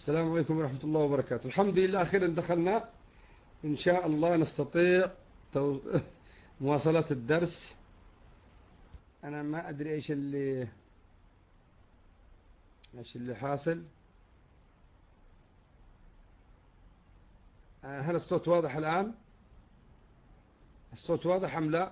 السلام عليكم ورحمة الله وبركاته. الحمد لله أخيرا دخلنا، إن شاء الله نستطيع مواصلة الدرس. أنا ما أدري إيش اللي حاصل. هل الصوت واضح الآن؟ الصوت واضح أم لا؟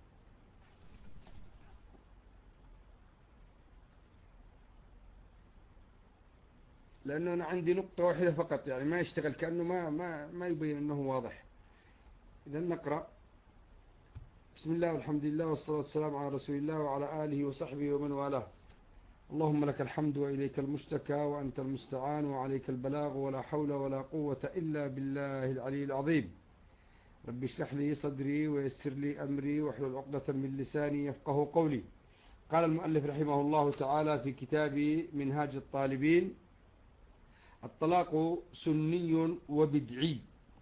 لأنه أنا عندي نقطة واحدة فقط، يعني ما يشتغل، كأنه ما يبين أنه واضح. إذا نقرأ. بسم الله والحمد لله والصلاة والسلام على رسول الله وعلى آله وصحبه ومن والاه. اللهم لك الحمد وإليك المشتكى وأنت المستعان وعليك البلاغ ولا حول ولا قوة إلا بالله العلي العظيم. رب اشرح لي صدري ويسر لي أمري واحلل عقدة من لساني يفقه قولي. قال المؤلف رحمه الله تعالى في كتاب منهاج الطالبين: الطلاق سني وبدعي،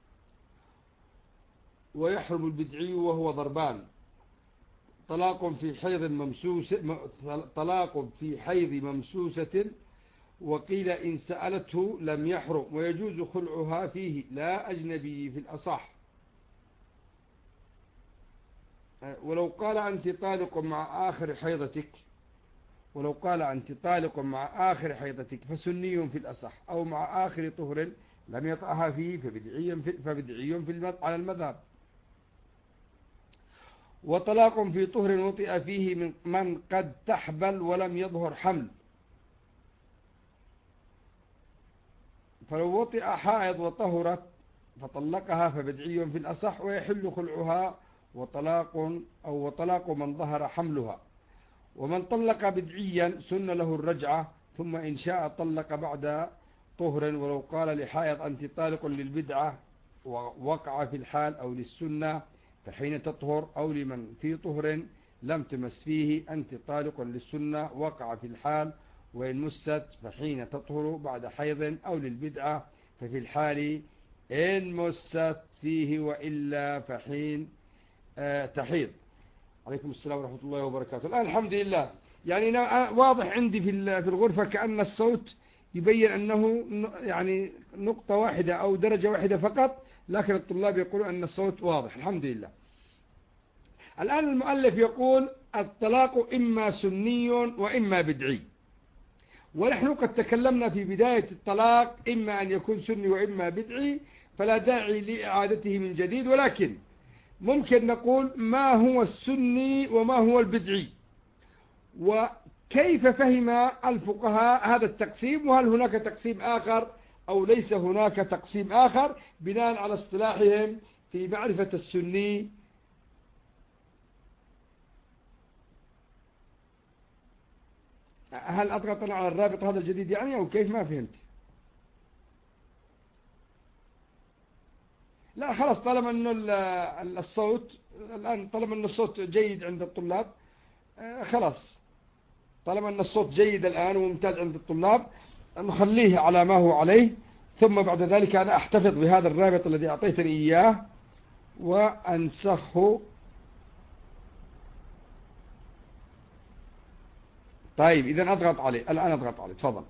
ويحرم البدعي وهو ضربان: طلاق في حيض ممسوسة، وقيل إن سألته لم يحرم، ويجوز خلعها فيه لا أجنبي في الأصح. ولو قال أنت طالق مع آخر حيضتك فسني في الأصح، أو مع آخر طهر لم يطأها فيه فبدعي على المذهب. وطلاق في طهر وطئ فيه من قد تحبل ولم يظهر حمل، فلو وطئ حائض وطهرت فطلقها فبدعي في الأصح، ويحل خلعها وطلاق من ظهر حملها. ومن طلق بدعيا سن له الرجعة، ثم إن شاء طلق بعد طهر. ولو قال لحائض أنت طالق للبدعة ووقع في الحال، أو للسنة فحين تطهر، أو لمن في طهر لم تمس فيه أنت طالق للسنة وقع في الحال، وإن مست فحين تطهر بعد حيض، أو للبدعة ففي الحال إن مست فيه، وإلا فحين تحيض. عليكم السلام ورحمة الله وبركاته. الآن الحمد لله، يعني واضح عندي في الغرفة كأن الصوت يبين أنه يعني نقطة واحدة أو درجة واحدة فقط، لكن الطلاب يقولون أن الصوت واضح الحمد لله. الآن المؤلف يقول: الطلاق إما سني وإما بدعي. ونحن قد تكلمنا في بداية الطلاق إما أن يكون سني وإما بدعي، فلا داعي لإعادته من جديد، ولكن ممكن نقول ما هو السني وما هو البدعي، وكيف فهم الفقهاء هذا التقسيم، وهل هناك تقسيم آخر أو ليس هناك تقسيم آخر، بناء على اصطلاحهم في معرفة السني. هل أضغط على الرابط هذا الجديد يعني، أو كيف؟ ما فهمت. لا خلاص، طالما أنه الصوت الآن، طالما أن الصوت جيد عند الطلاب، خلاص، طالما أن الصوت جيد الآن وممتاز عند الطلاب، نخليه على ما هو عليه، ثم بعد ذلك أنا أحتفظ بهذا الرابط الذي أعطيتني إياه وأنسخه. طيب إذن أضغط عليه الآن، أضغط عليه، تفضل.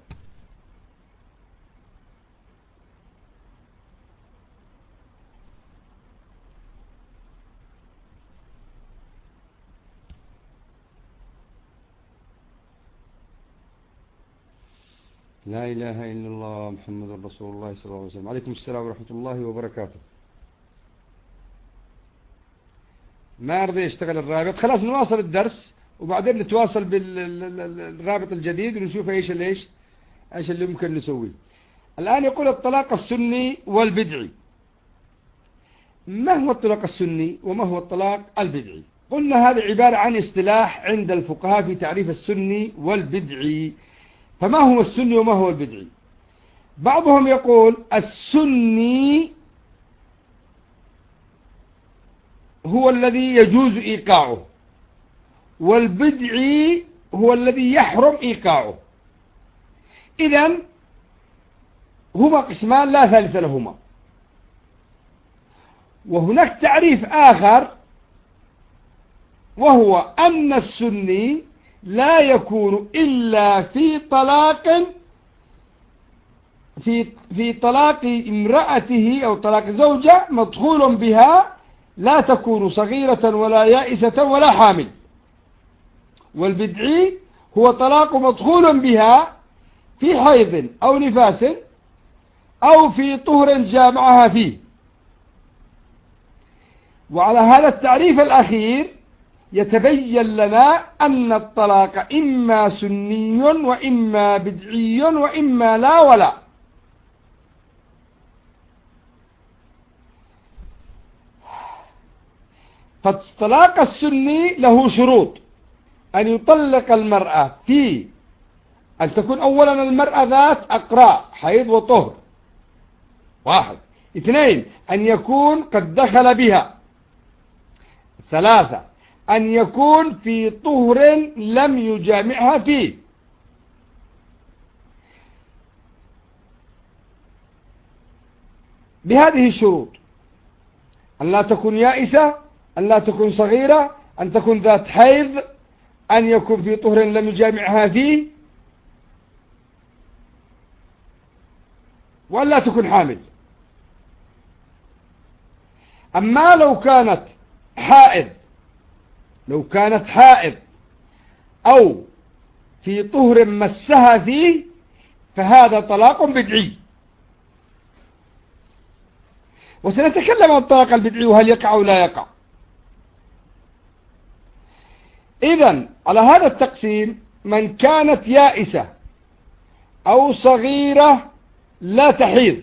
لا إله إلا الله محمد رسول الله صلى الله عليه وسلم. عليكم السلام ورحمة الله وبركاته. ما رضي يشتغل الرابط، خلاص نواصل الدرس وبعدين نتواصل بالرابط الجديد ونشوف ايش اللي ممكن نسويه. الآن يقول: الطلاق السني والبدعي. ما هو الطلاق السني وما هو الطلاق البدعي؟ قلنا هذا عبارة عن اصطلاح عند الفقهاء في تعريف السني والبدعي. فما هو السني وما هو البدعي؟ بعضهم يقول السني هو الذي يجوز إيقاعه، والبدعي هو الذي يحرم إيقاعه. إذن هما قسمان لا ثالث لهما. وهناك تعريف آخر، وهو أن السني لا يكون إلا في طلاق امرأته أو طلاق زوجة مدخول بها لا تكون صغيرة ولا يائسة ولا حامل. والبدعي هو طلاق مدخول بها في حيض أو نفاس أو في طهر جامعها فيه. وعلى هذا التعريف الأخير يتبين لنا أن الطلاق إما سني وإما بدعي وإما لا ولا. فالطلاق السني له شروط: أن يطلق المرأة في أن تكون أولا المرأة ذات أقراء حيض وطهر، 1. 2. أن يكون قد دخل بها. 3. أن يكون في طهر لم يجامعها فيه. بهذه الشروط: أن لا تكون يائسة، أن لا تكون صغيرة، أن تكون ذات حيض، أن يكون في طهر لم يجامعها فيه، وأن لا تكون حامل. أما لو كانت حائض أو في طهر مسها فيه فهذا طلاق بدعي. وسنتكلم عن الطلاق البدعي وهل يقع أو لا يقع. إذن على هذا التقسيم: من كانت يائسة أو صغيرة لا تحيض،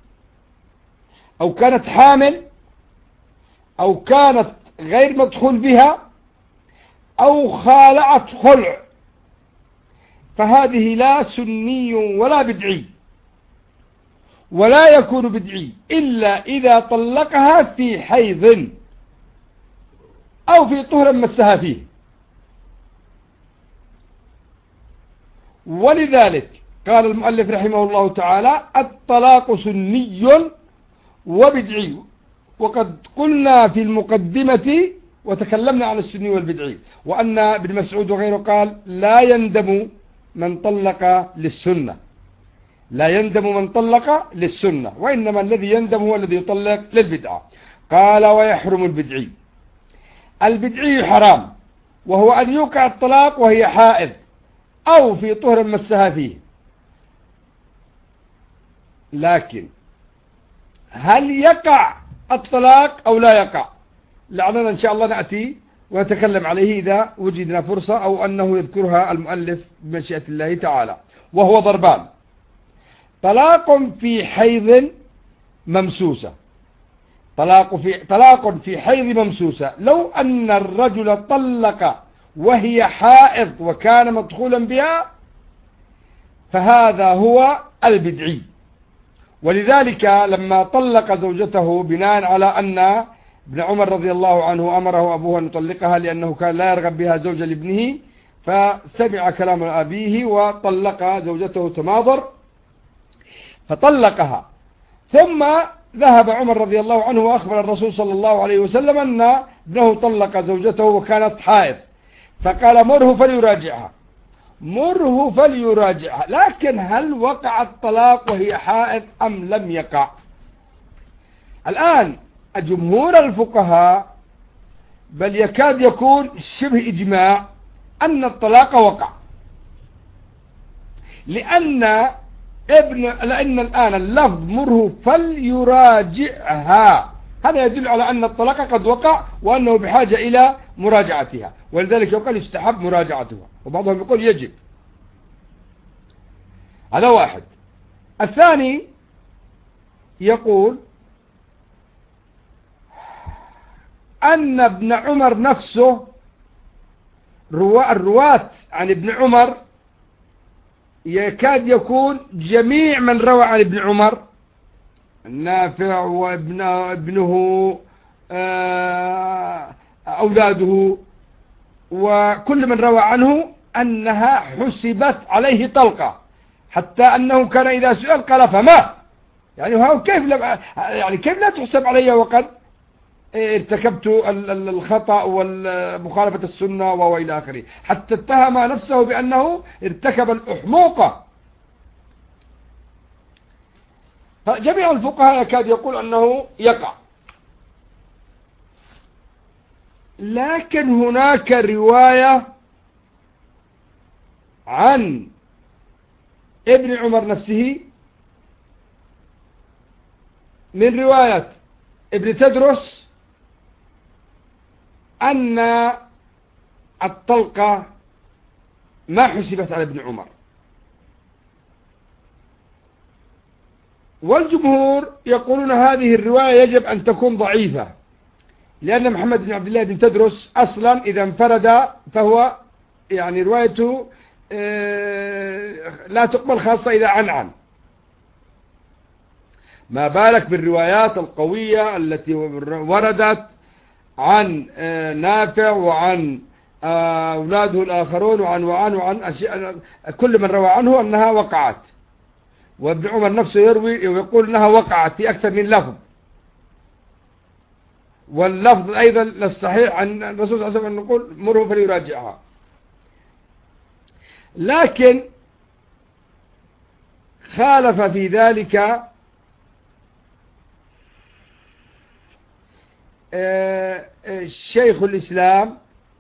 أو كانت حامل، أو كانت غير مدخول بها، أو خالعت خلع، فهذه لا سني ولا بدعي، ولا يكون بدعي إلا إذا طلقها في حيض أو في طهر مسها فيه. ولذلك قال المؤلف رحمه الله تعالى: الطلاق سني وبدعي. وقد قلنا في المقدمة وتكلمنا عن السني والبدعي، وأن ابن مسعود وغيره قال: لا يندم من طلق للسنة، لا يندم من طلق للسنة، وإنما الذي يندم هو الذي يطلق للبدعة. قال: ويحرم البدعي. البدعي حرام، وهو أن يوقع الطلاق وهي حائض أو في طهر مسها فيه. لكن هل يقع الطلاق أو لا يقع؟ لعلنا إن شاء الله نأتي ونتكلم عليه إذا وجدنا فرصة، أو أنه يذكرها المؤلف بمشيئة الله تعالى. وهو ضربان: طلاق في حيض ممسوسة. طلاق في حيض ممسوسة. لو أن الرجل طلق وهي حائض وكان مدخولا بها فهذا هو البدعي. ولذلك لما طلق زوجته بناء على أن ابن عمر رضي الله عنه أمره أبوها أن يطلقها لأنه كان لا يرغب بها زوجة لابنه، فسمع كلام أبيه وطلق زوجته تماضر فطلقها. ثم ذهب عمر رضي الله عنه وأخبر الرسول صلى الله عليه وسلم أن ابنه طلق زوجته وكانت حائض، فقال: مره فليراجعها، مره فليراجعها. لكن هل وقع الطلاق وهي حائض أم لم يقع؟ الآن جمهور الفقهاء بل يكاد يكون شبه إجماع أن الطلاق وقع، لأن الآن اللفظ مره فليراجعها هذا يدل على أن الطلاق قد وقع وأنه بحاجة إلى مراجعتها، ولذلك يقول يستحب مراجعتها، وبعضهم يقول يجب. هذا واحد. الثاني يقول أن ابن عمر نفسه، الرواة عن ابن عمر يكاد يكون جميع من روى عن ابن عمر، النافع وابنه أولاده وكل من روى عنه، أنها حسبت عليه طلقة، حتى أنه كان إذا سئل قال: فما يعني كيف لا تحسب علي وقد ارتكبت الخطأ والمخالفة السنة وإلى آخره، حتى اتهم نفسه بأنه ارتكب الأحموقة. فجميع الفقهاء يكاد يقول أنه يقع. لكن هناك رواية عن ابن عمر نفسه من رواية ابن تدرس أن الطلقة ما حسبت على ابن عمر، والجمهور يقولون هذه الرواية يجب أن تكون ضعيفة، لأن محمد بن عبد الله بن تدرس أصلا إذا انفرد فهو يعني روايته لا تقبل، خاصة إذا عنعن، ما بالك بالروايات القوية التي وردت عن نافع وعن أولاده الآخرون وعن أشياء كل من روى عنه أنها وقعت، وابن عمر نفسه يروي ويقول أنها وقعت في أكثر من لفظ، واللفظ أيضا للصحيح عن الرسول صلى الله عليه وسلم أن نقول مره فليراجعها. لكن خالف في ذلك شيخ الإسلام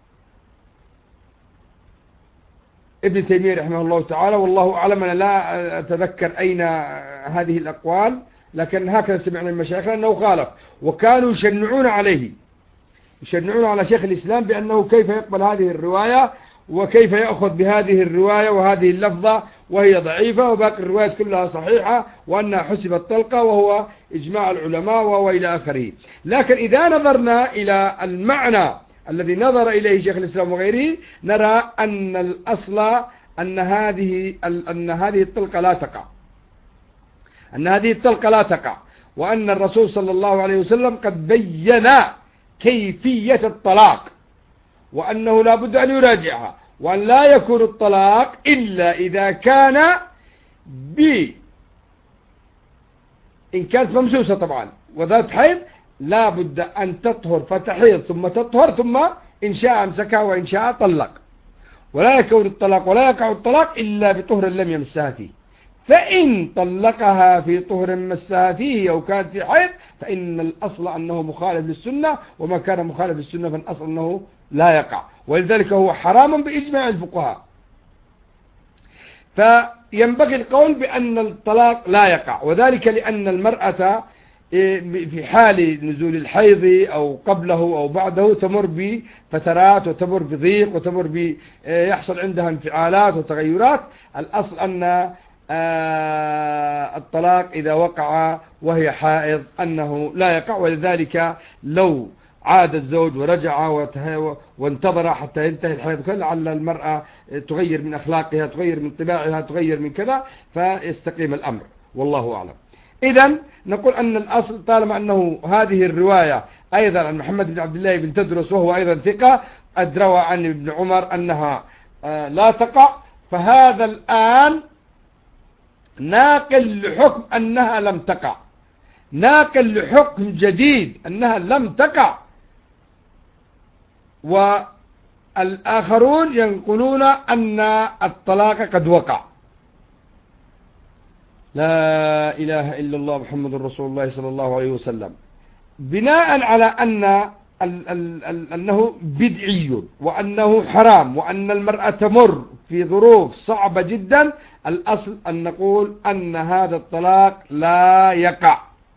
ابن تيمية رحمه الله تعالى، والله أعلم، أنا لا أتذكر أين هذه الأقوال، لكن هكذا سمعنا من مشايخنا أنه خالف، وكانوا يشنعون عليه، يشنعون على شيخ الإسلام بأنه كيف يقبل هذه الرواية وكيف يأخذ بهذه الرواية وهذه اللفظة وهي ضعيفة وباقي الروايات كلها صحيحة وأنها حسبت طلقة وهو إجماع العلماء وإلى آخره. لكن إذا نظرنا إلى المعنى الذي نظر إليه شيخ الإسلام وغيره نرى أن الأصل أن هذه الطلقة لا تقع، أن هذه الطلقة لا تقع، وأن الرسول صلى الله عليه وسلم قد بين كيفية الطلاق، وأنه لا بد أن يراجعها، وأن لا يكون الطلاق إلا إذا كان إن كانت ممسوسة طبعا وذات حيض لا بد أن تطهر فتحيض ثم تطهر ثم إن شاء أمسكها وإن شاء طلق، ولا يكون الطلاق ولا يقع الطلاق إلا بطهر لم يمسها فيه، فإن طلقها في طهر مسها فيه أو كانت في حيض فإن الأصل أنه مخالف للسنة، وما كان مخالف للسنة فالأصل أنه لا يقع، ولذلك هو حرام بإجماع الفقهاء. فينبغي القول بأن الطلاق لا يقع، وذلك لأن المرأة في حال نزول الحيض أو قبله أو بعده تمر بفترات وتمر بضيق وتمر يحصل عندها انفعالات وتغيرات. الأصل أن الطلاق إذا وقع وهي حائض أنه لا يقع، ولذلك لو عاد الزوج ورجع وانتظر حتى ينتهي الحيض لعل المرأة تغير من أخلاقها، تغير من طباعها، تغير من كذا، فيستقيم الأمر، والله أعلم. إذن نقول أن الأصل طالما أنه هذه الرواية أيضا عن محمد بن عبد الله بن تدرس وهو أيضا ثقة أدروى عن ابن عمر أنها لا تقع، فهذا الآن ناقل لحكم أنها لم تقع، ناقل لحكم جديد أنها لم تقع، والآخرون ينقلون أن الطلاق قد وقع. لا إله إلا الله محمد رسول الله صلى الله عليه وسلم، بناء على أنه بدعي وأنه حرام وأن المرأة تمر في ظروف صعبة جدا، الأصل أن نقول أن هذا الطلاق لا يقع.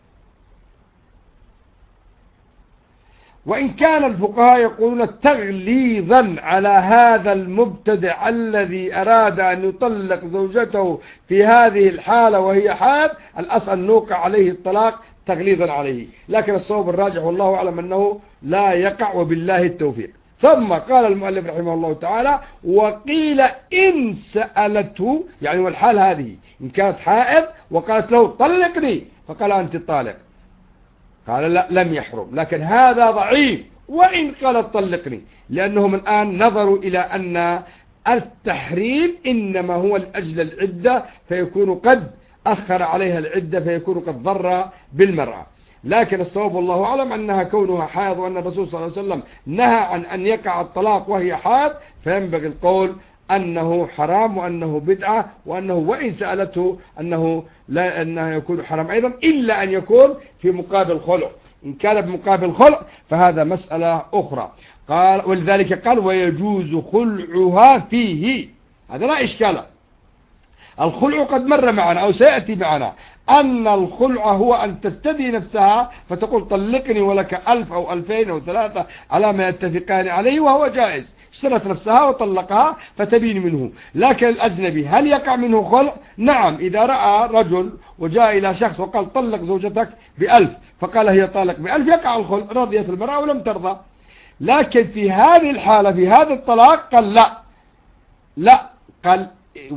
وإن كان الفقهاء يقولون تغليظا على هذا المبتدع الذي أراد أن يطلق زوجته في هذه الحالة وهي حاد، الأصل أن نوقع عليه الطلاق تغليظا عليه، لكن الصواب الراجح والله أعلم أنه لا يقع وبالله التوفيق. ثم قال المؤلف رحمه الله تعالى: وقيل إن سألته، يعني والحال هذه إن كانت حائض وقالت له طلقني فقال أنت طالق، قال لا لم يحرم، لكن هذا ضعيف وإن قالت طلقني، لأنهم الآن نظروا إلى أن التحريم إنما هو لأجل العدة، فيكون قد أخر عليها العدة فيكون قد ضر بالمرأة. لكن الصواب والله أعلم أنها كونها حائض وأن الرسول صلى الله عليه وسلم نهى عن أن يقع الطلاق وهي حائض، فينبغي القول أنه حرام وأنه بدعة، وأنه وإن سألته أنه لا أنه يكون حرام أيضا، إلا أن يكون في مقابل خلع. إن كان بمقابل خلع فهذا مسألة أخرى. قال ولذلك قال ويجوز خلعها فيه، هذا لا إشكال. الخلع قد مر معنا أو سيأتي معنا أن الخلع هو أن تفتدي نفسها فتقول طلقني ولك 1000 أو 2000 أو 3 على ما يتفقان عليه، وهو جائز. اشترت نفسها وطلقها فتبين منه. لكن الأجنبي هل يقع منه خلع؟ نعم، إذا رأى رجل وجاء إلى شخص وقال طلق زوجتك ب1000 فقال هي طالق ب1000 يقع الخلع، رضيت المرأة ولم ترضى. لكن في هذه الحالة في هذا الطلاق قال لا، قال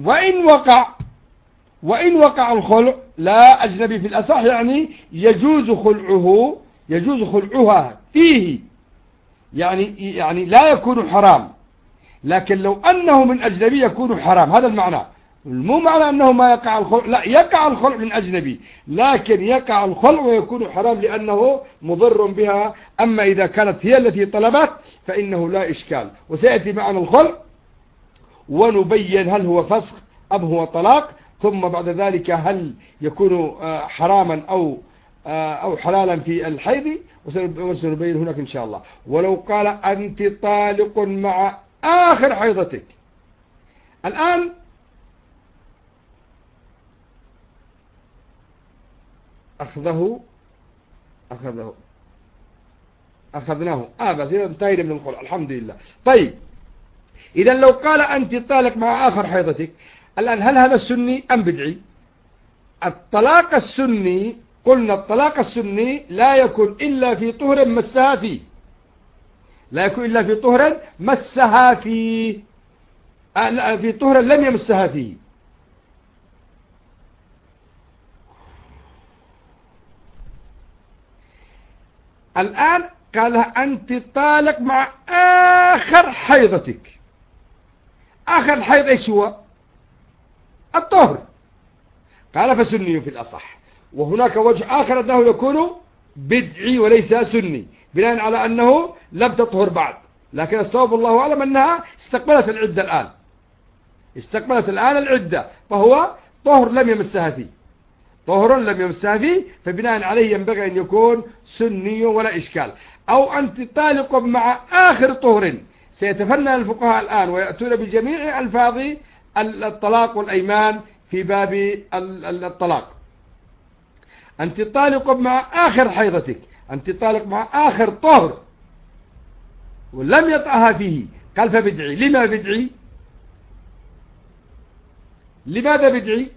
وإن وقع الخلع لا أجنبي في الأصح، يعني يجوز خلعها فيه، يعني لا يكون حرام. لكن لو أنه من أجنبي يكون حرام، هذا المعنى. مو معنى أنه ما يقع الخلع، لا، يقع الخلع من أجنبي، لكن يقع الخلع ويكون حرام لأنه مضر بها. أما إذا كانت هي التي طلبت فإنه لا إشكال. وسيأتي معنا الخلع ونبين هل هو فسخ أم هو طلاق، ثم بعد ذلك هل يكون حراما أو حلالا في الحيض، وسنبين هناك إن شاء الله. ولو قال أنت طالق مع آخر حيضتك، الآن أخذناه بس إذا انتهينا من الخلع الحمد لله. طيب، إذا لو قال أنت طالق مع آخر حيضتك، الآن هل هذا سني أم بدعي؟ الطلاق السني، قلنا الطلاق السني لا يكون إلا في طهر مسها فيه، لا يكون إلا في طهر مسها فيه، في طهر لم يمسها فيه. الآن قال أنت طالق مع آخر حيضتك. آخر حيض إيش هو؟ الطهر. قال فسني في الأصح. وهناك وجه آخر أنه يكون بدعي وليس سني، بناء على أنه لم تطهر بعد. لكن الصواب الله أعلم أنها استقبلت العدة الآن، استقبلت الآن العدة، فهو طهر لم يمسها فيه، طهر لم يمسها فيه، فبناء عليه ينبغي أن يكون سني ولا إشكال. أو أنت طالق مع آخر طهر. سيتفنن الفقهاء الآن ويأتون بجميع ألفاظ الطلاق والأيمان في باب الطلاق. أنت طالق مع آخر حيضتك، أنت طالق مع آخر طهر ولم يطعها فيه، قال فبدعي. لما بدعي؟ لماذا بدعي؟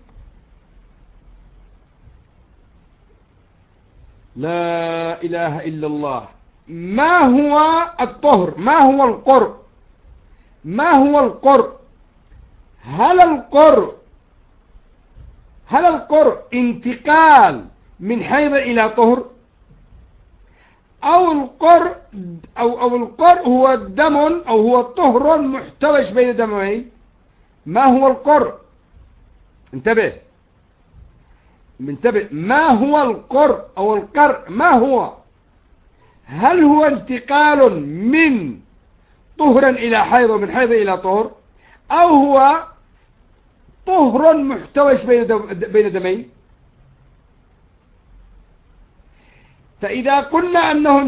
لا إله إلا الله. ما هو الطهر؟ ما هو القرء؟ ما هو القرء؟ هل القرء انتقال من حيض إلى طهر، أو القرء هو دم، أو هو طهر محتوش بين دمين؟ ما هو القرء؟ انتبه، ما هو القرء أو القرء؟ ما هو؟ هل هو انتقال من طهر إلى حيض ومن حيض إلى طهر، أو هو طهر محتوش بين دمين؟ فإذا قلنا أنه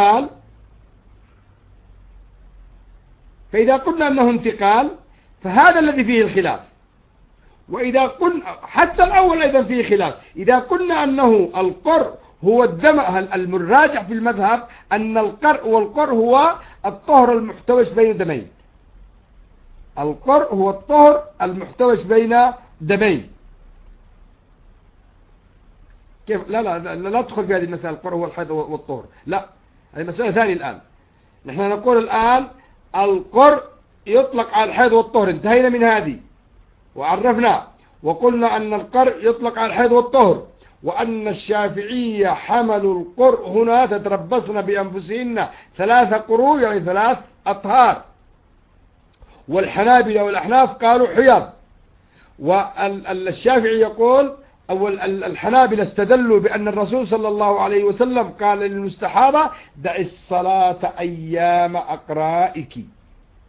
انتقال فهذا الذي فيه الخلاف. وإذا قلنا حتى الأول أيضا فيه خلاف. إذا قلنا أنه القرء هو الدم، الراجح في المذهب أن القرء هو الطهر المحتوش بين دمين. القرء هو الطهر المحتوش بين دمين. كيف؟ لا تدخل في هذه المسألة. القرء هو الحيض والطهر، لا، هذه مسألة ثانية. الآن نحن نقول الآن القرء يطلق على الحيض والطهر، انتهينا من هذه وعرفنا، وقلنا أن القرء يطلق على الحيض والطهر، وأن الشافعية حملوا القرء هنا تتربصن بأنفسهن 3 قروء، يعني 3 أطهار. والحنابلة والأحناف قالوا حيض. والشافعي يقول، أو الحنابلة استدلوا بأن الرسول صلى الله عليه وسلم قال للمستحاضة دع الصلاة أيام أقرائك،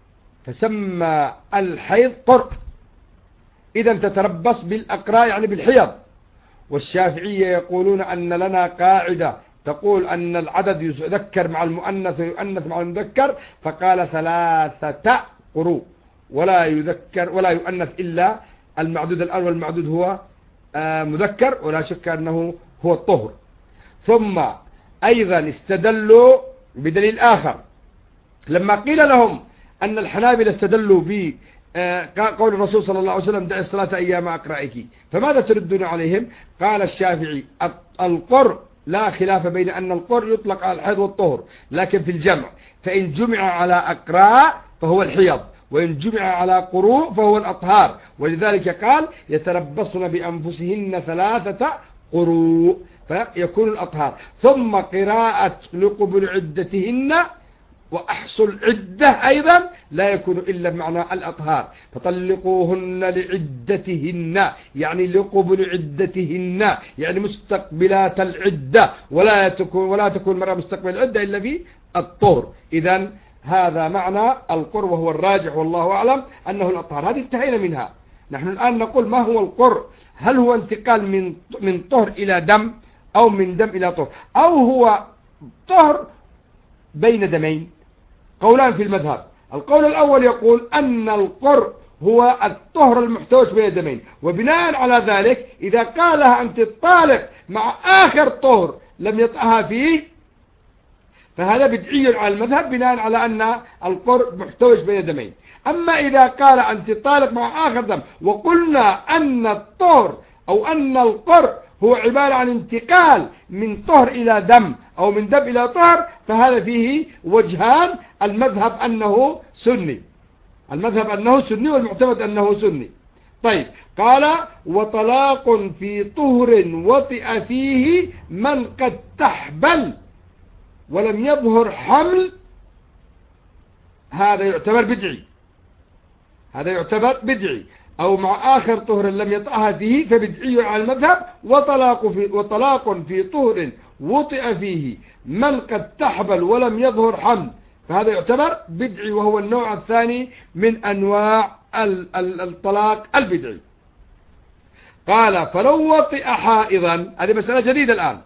فسمى الحيض قر. إذا تتربص بالأقراء يعني بالحيض. والشافعية يقولون أن لنا قاعدة تقول أن العدد يذكر مع المؤنث ويؤنث مع المذكر، فقال 3 قروء، ولا يذكر ولا يؤنث إلا المعدود الأول، والمعدود هو مذكر، ولا شك أنه هو الطهر. ثم أيضا استدلوا بدليل آخر لما قيل لهم أن الحنابلة استدلوا بقول الرسول صلى الله عليه وسلم دع الصلاة أيام أقرائك، فماذا تردون عليهم؟ قال الشافعي القر لا خلاف بين أن القر يطلق على الحيض والطهر، لكن في الجمع، فإن جمع على أقراء فهو الحيض، وإن جمع على قروء فهو الأطهار. ولذلك قال يتربصن بأنفسهن 3 قروء فيكون الأطهار. ثم قراءة لقبل عدتهن وأحصوا العدة أيضا لا يكون إلا بمعنى الأطهار، فطلقوهن لعدتهن يعني لقبل عدتهن يعني مستقبلات العدة، ولا تكون المرأة مستقبل العدة إلا في الطهر. إذن هذا معنى القر، وهو الراجح والله أعلم أنه الأطهار. هذه انتهينا منها. نحن الآن نقول ما هو القر؟ هل هو انتقال من طهر إلى دم، أو من دم إلى طهر، أو هو طهر بين دمين؟ قولان في المذهب. القول الأول يقول أن القر هو الطهر المحتوش بين دمين، وبناء على ذلك إذا قالها أنت الطالق مع آخر طهر لم يطأها فيه فهذا بدعي على المذهب، بناء على أن القر محتوش بين دمين. أما إذا قال أنت طالق مع آخر دم وقلنا أن الطهر أو أن القر هو عبارة عن انتقال من طهر إلى دم أو من دم إلى طهر، فهذا فيه وجهان. المذهب أنه سني، والمعتمد أنه سني. طيب، قال وطلاق في طهر وطئ فيه من قد تحبل ولم يظهر حمل، هذا يعتبر بدعي، أو مع آخر طهر لم يطأها فيه فبدعي على المذهب. وطلاق في طهر وطئ فيه من قد تحبل ولم يظهر حمل، فهذا يعتبر بدعي، وهو النوع الثاني من أنواع الطلاق البدعي. قال فلو وطئ حائضا، هذه مسألة جديدة الآن.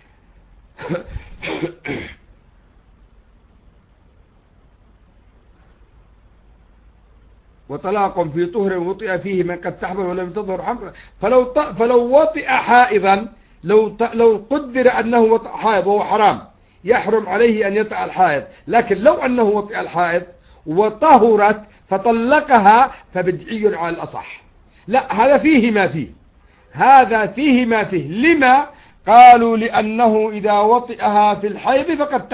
وطلاق في طهر وطئ فيه من قد تحبل ولم تظهر حمل. فلو وطئ حائضا، لو قدر أنه وطئ حائض وهو حرام، يحرم عليه أن يطأ الحائض، لكن لو أنه وطئ الحائض وطهرت فطلقها فبدعي على الأصح. لا، هذا فيه ما فيه. لما؟ قالوا لأنه إذا وطئها في الحيض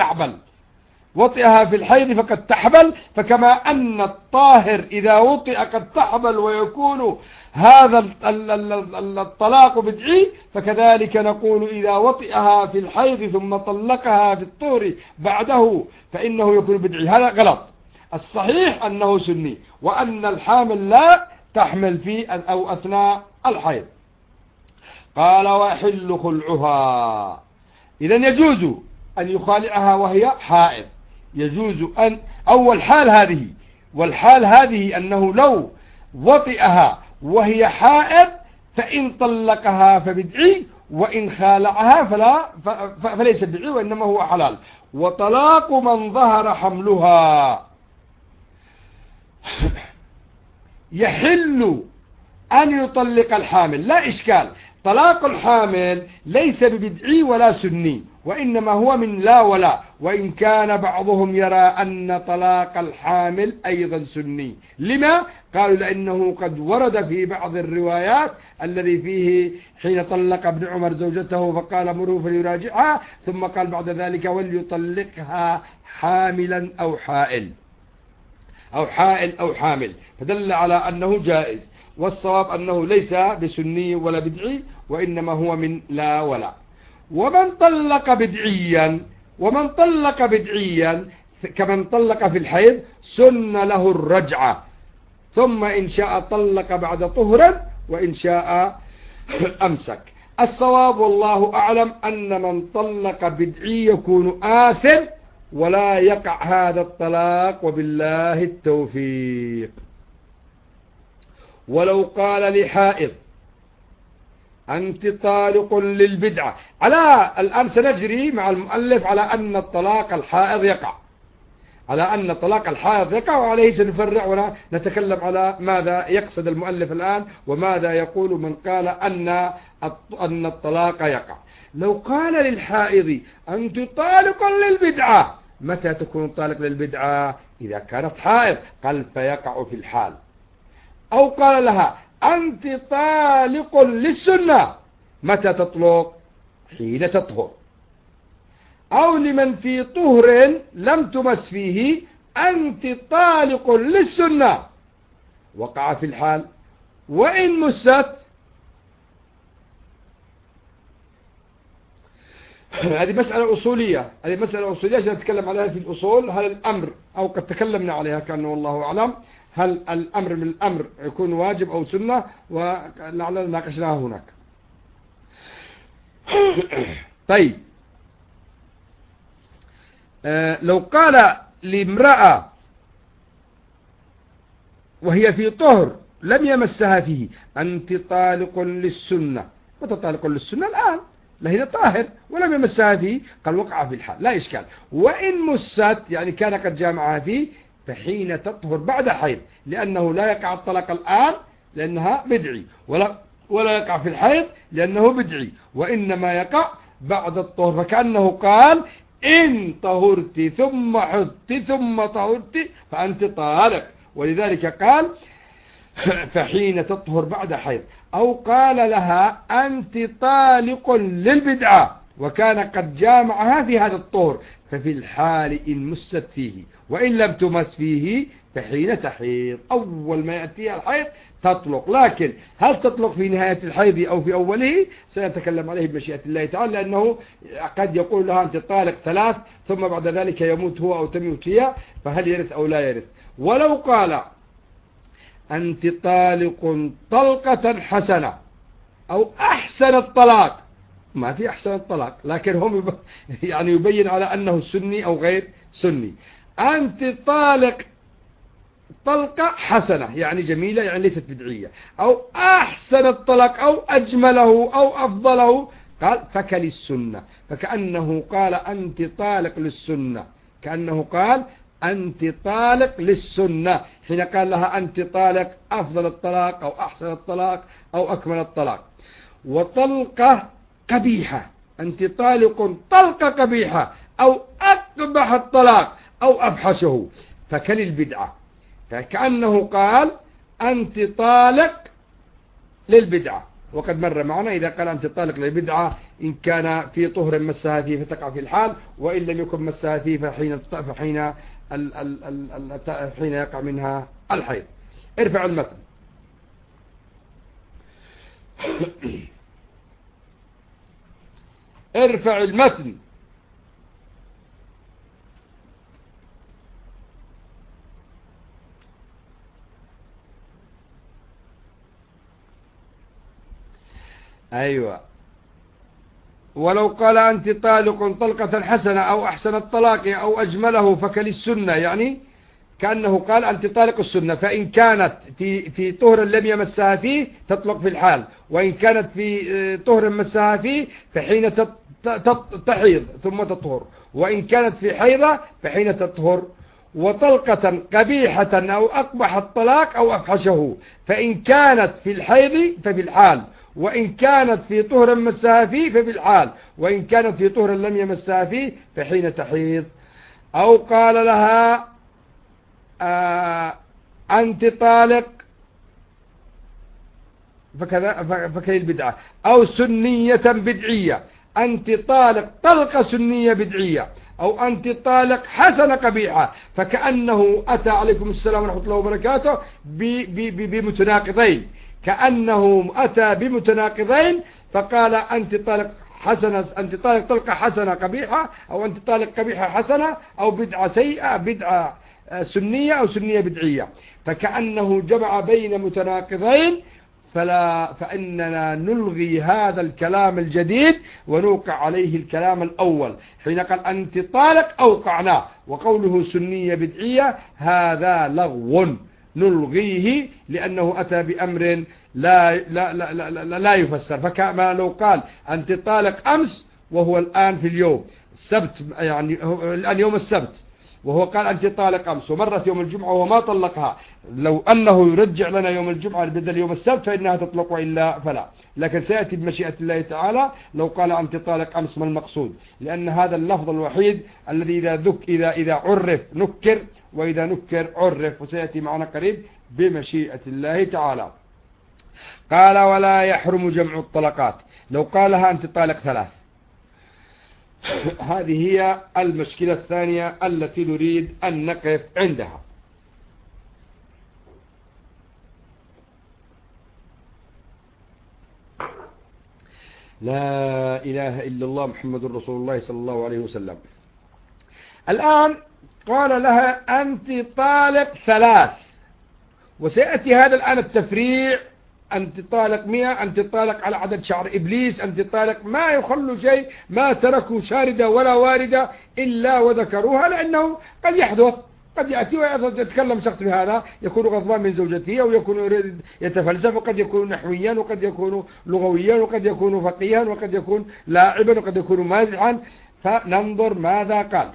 فقد تحبل، فكما أن الطاهر إذا وطئ قد تحبل ويكون هذا الطلاق بدعي، فكذلك نقول إذا وطئها في الحيض ثم طلقها في الطهر بعده فإنه يكون بدعي. هذا غلط. الصحيح أنه سني، وأن الحامل لا تحمل في أو أثناء الحيض. قال ويحل خلعها، إذن يجوز أن يخالعها وهي حائض. يجوز أن أول حال هذه، والحال هذه أنه لو وطئها وهي حائض فإن طلقها فبدعي، وإن خالعها فليس بدعي وإنما هو حلال. وطلاق من ظهر حملها، يحل أن يطلق الحامل، لا إشكال. طلاق الحامل ليس ببدعي ولا سني، وإنما هو من لا ولا، وإن كان بعضهم يرى أن طلاق الحامل أيضا سني. لما؟ قالوا لأنه قد ورد في بعض الروايات الذي فيه حين طلق ابن عمر زوجته فقال مره فليراجعها، ثم قال بعد ذلك وليطلقها حاملا أو حائل أو حامل، فدل على أنه جائز. والصواب أنه ليس بسني ولا بدعي، وإنما هو من لا ولا. ومن طلق بدعيا كمن طلق في الحيض سن له الرجعة، ثم إن شاء طلق بعد طهر وإن شاء أمسك. الصواب والله أعلم أن من طلق بدعي يكون آثم ولا يقع هذا الطلاق وبالله التوفيق. ولو قال لحائض أنت طالق للبدعة، الآن سنجري مع المؤلف على أن الطلاق الحائض يقع، وعليه سنفرع ونتكلم على ماذا يقصد المؤلف الآن وماذا يقول من قال أن الطلاق يقع. لو قال للحائض أنت طالق للبدعة، متى تكون طالق للبدعة؟ إذا كانت حائض، قال فيقع في الحال. أو قال لها أنت طالق للسنة، متى تطلق؟ حين تطهر. أو لمن في طهر لم تمس فيه أنت طالق للسنة، وقع في الحال. وإن مست، هذه مسألة أصولية، سنتكلم عليها في الأصول. هل الأمر، أو قد تكلمنا عليها كأنه والله أعلم، هل الأمر من الأمر يكون واجب أو سنة، ولعلنا ناقشناها هناك. طيب، لو قال لامرأة وهي في طهر لم يمسها فيه أنت طالق للسنة، متى طالق للسنة؟ الآن، لهنا طاهر ولم يمسها فيه، قال وقع في الحال لا إشكال. وإن مست، يعني كان قد جامعها فيه، فحين تطهر بعد حيض، لأنه لا يقع الطلاق الآن لأنها بدعي، ولا يقع في الحيض لأنه بدعي، وإنما يقع بعد الطهر. فكأنه قال إن طهرت ثم حضت ثم طهرت فأنت طالق، ولذلك قال فحين تطهر بعد حيض. أو قال لها أنت طالق للبدعة، وكان قد جامعها في هذا الطهر، ففي الحال إن مست فيه، وإن لم تمس فيه فحين تحيض. أول ما يأتيها الحيض تطلق، لكن هل تطلق في نهاية الحيض أو في أوله؟ سنتكلم عليه بمشيئة الله تعالى، لأنه قد يقول لها أنت طالق 3 ثم بعد ذلك يموت هو أو تموت هي، فهل يرث أو لا يرث؟ ولو قال أنت طالق طلقة حسنة أو أحسن الطلاق، ما في أحسن الطلاق، لكن هم يعني يبين على أنه سني أو غير سني. أنت طالق طلقة حسنة، يعني جميلة، يعني ليست بدعية. أو أحسن الطلاق أو أجمله أو أفضله، قال فكل السنة. فكأنه قال أنت طالق للسنة، كأنه قال أنت طالق للسنة، حين قال لها أنت طالق أفضل الطلاق أو أحسن الطلاق أو أكمل الطلاق. وطلقة قبيحة، أنت طالق طلقة قبيحة أو أقبح الطلاق أو أفحشه، فكل البدعة. فكأنه قال أنت طالق للبدعة، وقد مر معنا إذا قال أنت طالق للبدعة إن كان في طهر مسها فيه فتقع في الحال، وإن لم يكن مسها فيه فحين يقع منها الحيض. ارفع المتن. ارفع المتن. أيوة. ولو قال أنت طالق طلقة حسنة أو أحسن الطلاق أو أجمله فكل السنة، يعني كأنه قال أنت طالق السنة، فإن كانت في طهر لم يمسها فيه تطلق في الحال، وإن كانت في طهر مسها فيه فحين تحيض ثم تطهر، وإن كانت في حيضة فحين تطهر. وطلقة قبيحة أو أقبح الطلاق أو أفحشه، فإن كانت في الحيض ففي الحال، وإن كانت في طهر مسها فيه ففي الحال، وإن كانت في طهر لم يمسها فيه فحين تحيض. أو قال لها أنت طالق، فكذا البدعة. أو سنية بدعية، أنت طالق طلقة سنية بدعية، أو أنت طالق حسنة قبيحة، فكأنه أتى عليكم السلام ورحمة الله وبركاته بمتناقضين، كأنه أتى بمتناقضين، فقال أنت طالق حسنة، أنت طالق طلقة حسنة قبيحة، أو أنت طالق قبيحة حسنة، أو بدعة سيئة، بدعة سنية أو سنية بدعية، فكأنه جمع بين متناقضين فإننا نلغي هذا الكلام الجديد ونوقع عليه الكلام الأول. حين قال أنت طالق أوقعناه، وقوله سنية بدعية هذا لغو نلغيه لأنه أتى بأمر لا يفسر. فكما لو قال أنت طالق أمس وهو الآن في اليوم السبت، يعني الآن يوم السبت، وهو قال أنت طالق أمس ومرت يوم الجمعة وما طلقها، لو أنه يرجع لنا يوم الجمعة بدل يوم السبت فإنها تطلق وإلا فلا. لكن سيأتي بمشيئة الله تعالى لو قال أنت طالق أمس ما المقصود، لأن هذا اللفظ الوحيد الذي إذا عرف نكر، وإذا نكر عرف، وسيأتي معنا قريب بمشيئة الله تعالى. قال ولا يحرم جمع الطلقات، لو قالها أنت طالق ثلاث. هذه هي المشكلة الثانية التي نريد أن نقف عندها. لا إله إلا الله محمد رسول الله صلى الله عليه وسلم. الآن قال لها أنت طالق ثلاث، وسيأتي هذا الآن التفريع، أنت طالق 100، أنت طالق على عدد شعر إبليس، أنت طالق، ما يخلوا شيء، ما تركوا شاردة ولا واردة إلا وذكروها، لأنه قد يحدث، قد يأتي ويتكلم شخص بهذا يكون غضبان من زوجته، أو يكون يريد يتفلسف، وقد يكون نحويا، وقد يكون لغويا، وقد يكون فقيها، وقد يكون لاعبا، وقد يكون مازحا. فننظر ماذا قال.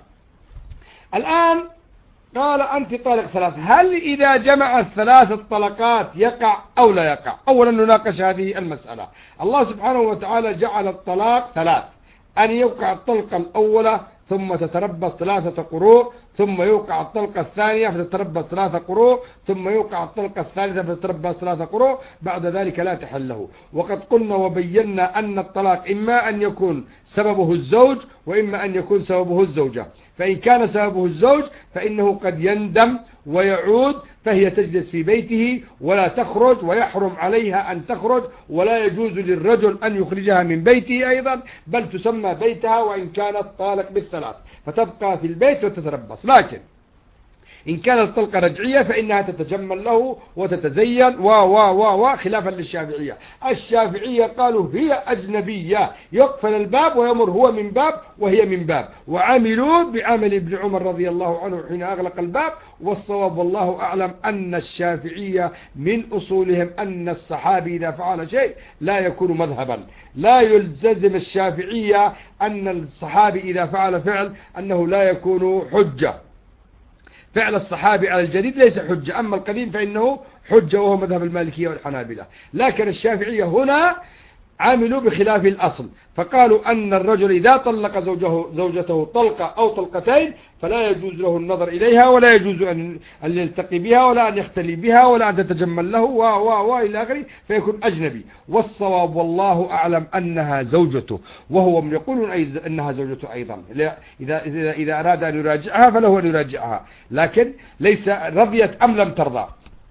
الآن قال أنت طالق ثلاث، هل إذا جمع الثلاث الطلقات يقع أو لا يقع؟ أولا نناقش هذه المسألة. الله سبحانه وتعالى جعل الطلاق ثلاث، أن يوقع الطلقة الأولى ثم تتربص 3 قروء، ثم يوقع الطلقة الثانية فتتربص 3 قروء، ثم يوقع الطلقة الثالثة فتتربص 3 قروء، بعد ذلك لا تحل له. وقد قلنا وبينا أن الطلاق إما أن يكون سببه الزوج، وإما أن يكون سببه الزوجة. فإن كان سببه الزوج فإنه قد يندم ويعود، فهي تجلس في بيته ولا تخرج، ويحرم عليها أن تخرج، ولا يجوز للرجل أن يخرجها من بيته أيضا، بل تسمى بيتها وإن كانت طالق بالثلاث، فتبقى في البيت وتتربص. لكن إن كانت الطلقة رجعية فإنها تتجمل له وتتزين خلافا للشافعية. الشافعية قالوا هي أجنبية، يقفل الباب ويمر هو من باب وهي من باب، وعملوا بعمل ابن عمر رضي الله عنه حين أغلق الباب. والصواب والله أعلم أن الشافعية من أصولهم أن الصحابي إذا فعل شيء لا يكون مذهبا، لا يلزم الشافعية أن الصحابي إذا فعل فعل أنه لا يكون حجة. فعل الصحابي على الجديد ليس حجة، أما القديم فإنه حجة، وهو مذهب المالكية والحنابلة. لكن الشافعية هنا عملوا بخلاف الأصل، فقالوا أن الرجل إذا طلق زوجته طلقة أو طلقتين فلا يجوز له النظر إليها، ولا يجوز أن يلتقي بها، ولا أن يختلي بها، ولا أن تتجمل له إلى آخره، فيكون أجنبي. والصواب والله أعلم أنها زوجته، وهو من يقولون أنها زوجته أيضا. إذا أراد أن يراجعها فله أن يراجعها، لكن ليس رضيت أم لم ترضى.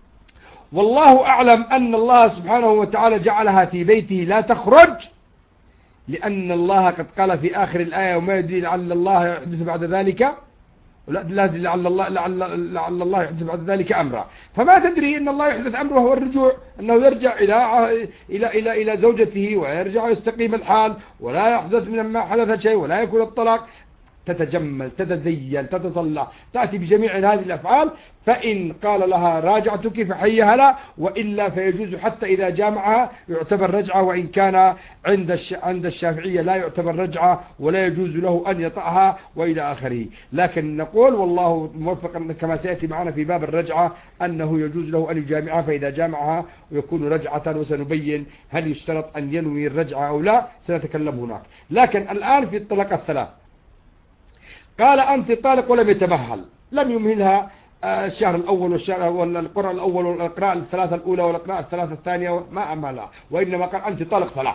والله أعلم أن الله سبحانه وتعالى جعلها في بيته لا تخرج، لأن الله قد قال في آخر الآية وما يدري لعل الله يحدث بعد ذلك، لعل الله يحدث بعد ذلك أمرا. فما تدري أن الله يحدث أمره هو الرجوع، أنه يرجع إلى زوجته ويرجع يستقيم الحال، ولا يحدث من ما حدث شيء، ولا يكون الطلاق. تتجمل، تتزين، تتصلى، تأتي بجميع هذه الأفعال. فإن قال لها راجعتك فحيها لا، وإلا فيجوز حتى إذا جامعها يعتبر رجعة، وإن كان عند الشافعية لا يعتبر رجعة، ولا يجوز له أن يطأها وإلى آخره. لكن نقول والله موفق كما سيأتي معنا في باب الرجعة أنه يجوز له أن يجامعها، فإذا جامعها يكون رجعة، وسنبين هل يشترط أن ينوي الرجعة أو لا، سنتكلم هناك. لكن الآن في الطلاق الثلاث، قال أنت طالق ولم يتمهل، لم يمهلها الشهر الأول والقراءة الأول والقراءة الثلاثة الأولى والقراءة الثلاثة الثانية، ما أمهلها، وإنما قال أنت طالق ثلاث.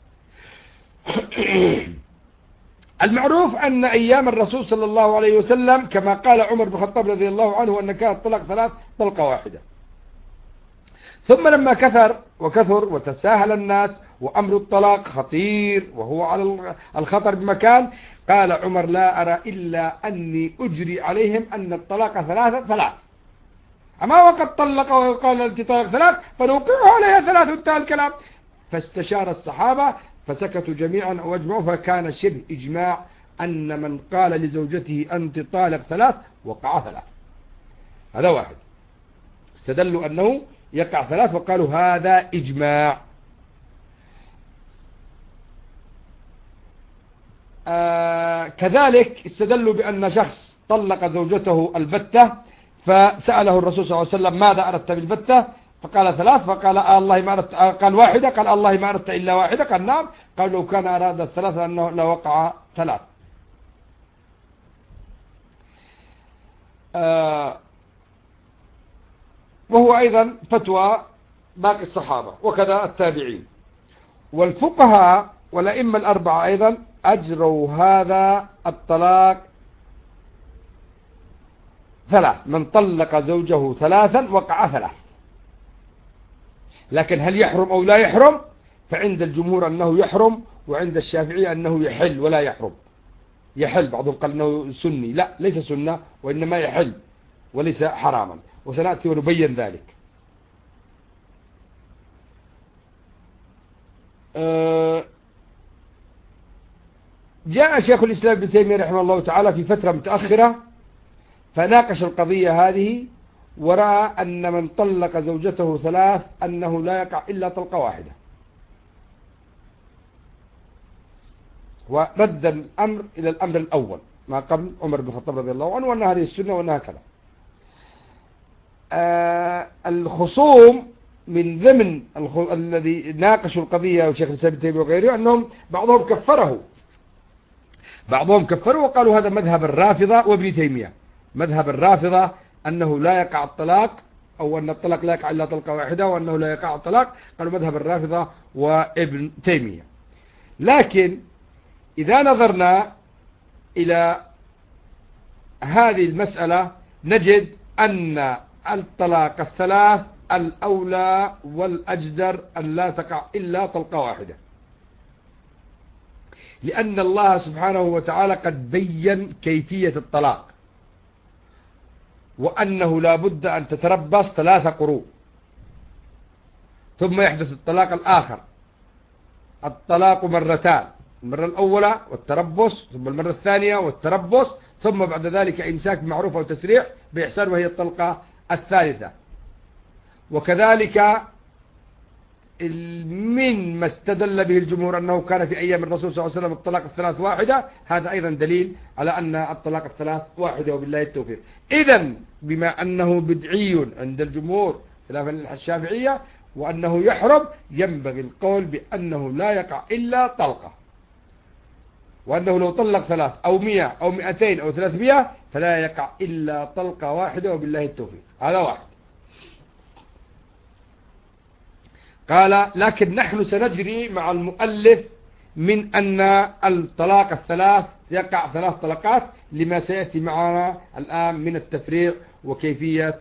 المعروف أن أيام الرسول صلى الله عليه وسلم كما قال عمر بن الخطاب رضي الله عنه أن كان الطلاق ثلاث، طلقة واحدة. ثم لما كثر وتساهل الناس وأمر الطلاق خطير وهو على الخطر بمكان، قال عمر لا أرى إلا أني أجري عليهم أن الطلاق ثلاث، أما وقد طلق وقال أنت طالق ثلاث فنوقعه عليها ثلاث وانتهى الكلام. فاستشار الصحابة فسكتوا جميعا واجمعوا، فكان شبه إجماع أن من قال لزوجته أنت طالق ثلاث وقع ثلاث. هذا واحد، استدلوا أنه يقع ثلاث وقالوا هذا إجماع. كذلك استدلوا بأن شخص طلق زوجته البتة فسأله الرسول صلى الله عليه وسلم ماذا أردت بالبتة؟ فقال ثلاث، فقال الله ما أردت، قال واحدة، قال الله ما أردت إلا واحدة، قال نعم، قال لو كان أراد الثلاث أنه لوقع ثلاث. وهو أيضا فتوى باقي الصحابة وكذا التابعين والفقهاء والأئمة الأربعة أيضا أجروا هذا الطلاق ثلاث، من طلق زوجه ثلاثا وقع ثلاث. لكن هل يحرم أو لا يحرم؟ فعند الجمهور أنه يحرم، وعند الشافعي أنه يحل ولا يحرم. يحل، بعضهم قال أنه سني، لا ليس سنة وإنما يحل وليس حراما، وسنأتي ونبين ذلك. جاء شيخ الإسلام ابن تيمية رحمه الله تعالى في فترة متأخرة فناقش القضية هذه، ورأى أن من طلق زوجته ثلاث أنه لا يقع إلا طلقة واحدة، ورد الأمر إلى الأمر الأول ما قبل عمر بن الخطاب رضي الله عنه، وأن هذه السنة وأنها كذا. الخصوم من ضمن الذي ناقشوا القضية وشيخ الإسلام ابن تيمية وغيره أنهم بعضهم كفره وقالوا هذا مذهب الرافضة وابن تيمية. مذهب الرافضة أنه لا يقع الطلاق، أو أن الطلاق لا يقع إلا طلقة واحدة، وأنه لا يقع الطلاق، قالوا مذهب الرافضة وابن تيمية. لكن إذا نظرنا إلى هذه المسألة نجد أن الطلاق الثلاث الأولى والأجدر أن لا تقع إلا طلقة واحدة، لأن الله سبحانه وتعالى قد بين كيفية الطلاق، وأنه لا بد أن تتربص 3 قروء ثم يحدث الطلاق الآخر. الطلاق مرتان، المرة الأولى والتربص، ثم المرة الثانية والتربص، ثم بعد ذلك إمساك بمعروف أو تسريح بإحسان، وهي الطلقة الثالثة. وكذلك من ما استدل به الجمهور أنه كان في أيام الرسول صلى الله عليه وسلم الطلاق الثلاث واحدة، هذا أيضا دليل على أن الطلاق الثلاث واحدة، وبالله التوفيق. إذن بما أنه بدعي عند الجمهور خلافا للشافعية وأنه يحرم، ينبغي القول بأنه لا يقع إلا طلقة، وأنه لو طلق 3 أو 100 أو 200 أو 300 فلا يقع إلا طلقة واحدة، وبالله التوفيق. هذا واحد. قال لكن نحن سنجري مع المؤلف من أن الطلاق الثلاث يقع 3 طلقات، لما سيأتي معنا الآن من التفريع وكيفية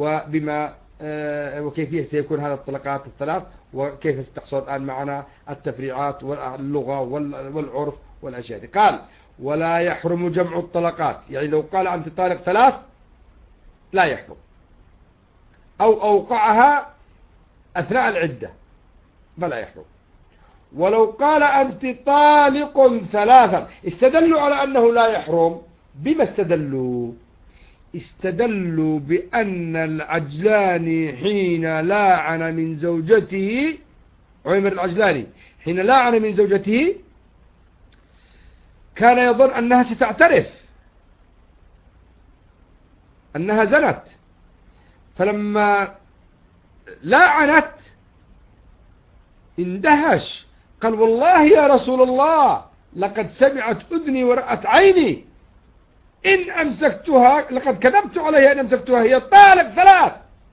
وكيفية سيكون هذا الطلقات الثلاث، وكيف ستحصل الآن معنا التفريعات واللغة والعرف والأشياء دي. قال ولا يحرم جمع الطلقات، يعني لو قال أنت طالق 3 لا يحرم، أو أوقعها أثناء العدة فلا يحرم. ولو قال أنت طالق 3 استدلوا على أنه لا يحرم. بما استدلوا؟ استدلوا بأن العجلاني حين لاعن من زوجته، عمر العجلاني حين لاعن من زوجته كان يظن أنها ستعترف أنها زنت، فلما لاعنت اندهش، قال والله يا رسول الله لقد سمعت أذني ورأت عيني إن أمسكتها، لقد كذبت عليها إن أمسكتها، هي طالق 3.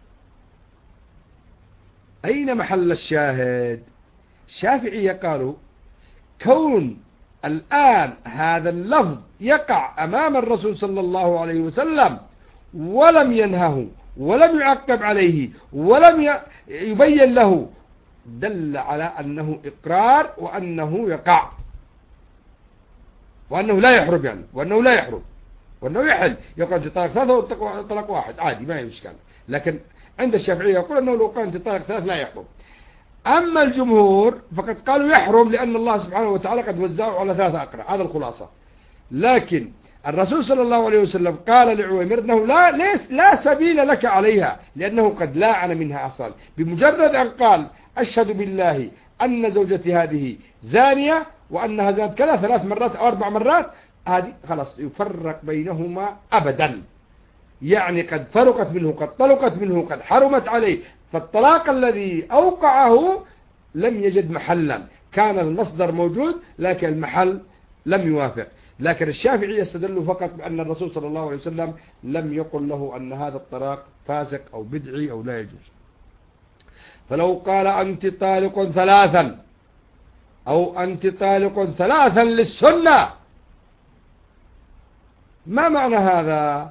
أين محل الشاهد؟ الشافعية قالوا كون الآن هذا اللفظ يقع أمام الرسول صلى الله عليه وسلم ولم ينهه ولم يعقب عليه ولم يبين له، دل على أنه إقرار وأنه يقع، وأنه لا يحرم، يعني وأنه لا يحرم، وأنه يحل، يقول أنت طالق ثلاثة وطلق واحد عادي ما هي مشكلة. لكن عند الشافعية يقول أنه لو كان أنت طالق ثلاث لا يحرم. أما الجمهور فقد قالوا يحرم لأن الله سبحانه وتعالى قد وزعه على ثلاثة أقرع، هذا الخلاصة. لكن الرسول صلى الله عليه وسلم قال لعويمر أنه لا سبيل لك عليها، لأنه قد لاعن منها أصلا. بمجرد أن قال أشهد بالله أن زوجتي هذه زانية وأنها زانت كذا 3 مرات أو 4 مرات، هذه خلاص يفرق بينهما أبدا، يعني قد فرقت منه، قد طلقت منه، قد حرمت عليه. فالطلاق الذي أوقعه لم يجد محلا، كان المصدر موجود لكن المحل لم يوافق. لكن الشافعي يستدل فقط بأن الرسول صلى الله عليه وسلم لم يقل له أن هذا الطلاق فاسق أو بدعي أو لا يجوز. فلو قال أنت طالق 3 أو أنت طالق 3 للسنة، ما معنى هذا؟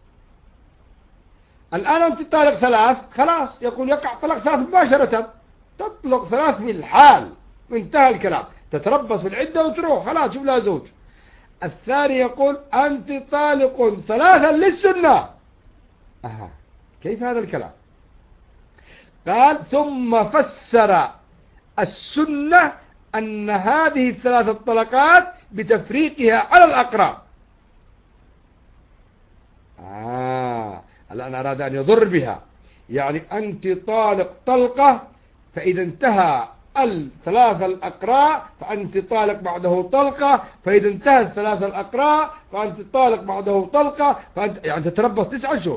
الآن أنت طالق 3 خلاص، يقول يقع طلاق 3 مباشرة، تطلق 3 بالحال وانتهى الكلام، تتربص في العدة وتروح خلاص شوف لها زوج. الثاني يقول أنت طالق 3 للسنة. كيف هذا الكلام؟ قال ثم فسر السنة أن هذه ال3 الطلقات بتفريقها على الأقران. الآن أراد أن يضر بها، يعني أنت طالق طلقة، فإذا انتهى 3 الأقراء فأنت طالق بعده طلقة، فإذا انتهى 3 الأقراء فأنت طالق بعده طلقة، فأنت يعني تتربص 9 شهور.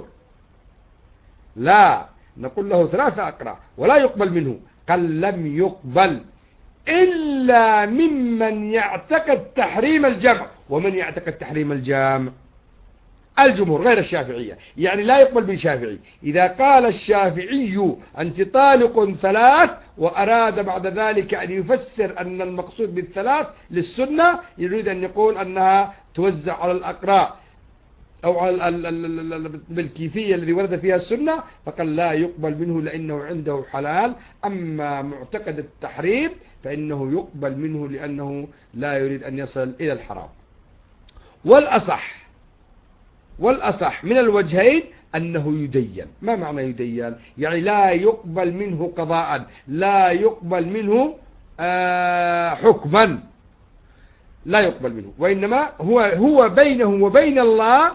لا، نقول له 3 أقراء ولا يقبل منه. قال لم يقبل إلا ممن يعتقد تحريم الجمع. ومن يعتقد تحريم الجمع؟ الجمهور غير الشافعية، يعني لا يقبل بالشافعي. إذا قال الشافعي أنت طالق 3 وأراد بعد ذلك أن يفسر أن المقصود بال3 للسنة، يريد أن يقول أنها توزع على الأقراء أو على بالكيفية الذي ورد فيها السنة، فقال لا يقبل منه لأنه عنده حلال. أما معتقد التحريم فإنه يقبل منه لأنه لا يريد أن يصل إلى الحرام. والأصح من الوجهين أنه يدين. ما معنى يدين؟ يعني لا يقبل منه قضاء، لا يقبل منه حكما، لا يقبل منه، وإنما هو بينه وبين الله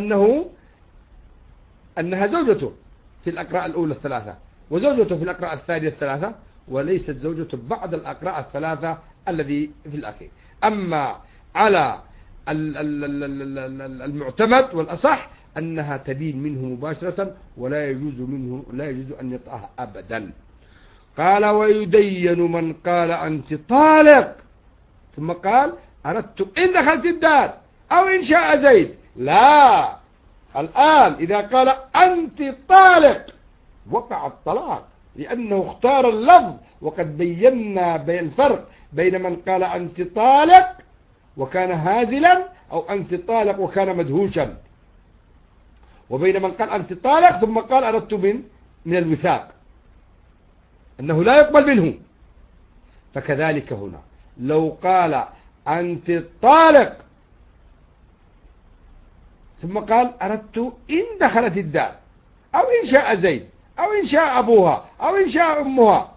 أنها زوجته في الأقراء الأولى 3 وزوجته في الأقراء الثانية 3، وليست زوجته بعد الأقراء 3 الذي في الأخير. أما على المعتمد والأصح أنها تدين منه مباشرة ولا يجوز أن يطأها أبدا. قال ويدين من قال أنت طالق ثم قال أردت إن دخلت الدار أو إن شاء زيد. لا، الآن إذا قال أنت طالق وقع الطلاق، لأنه اختار اللفظ. وقد بينا الفرق بين من قال أنت طالق وكان هازلا، أو أنت طالق وكان مدهوشا، وبين من قال أنت طالق ثم قال أردت من الوثاق، أنه لا يقبل منه. فكذلك هنا لو قال أنت طالق ثم قال أردت إن دخلت الدار أو إن شاء زيد أو إن شاء أبوها أو إن شاء أمها،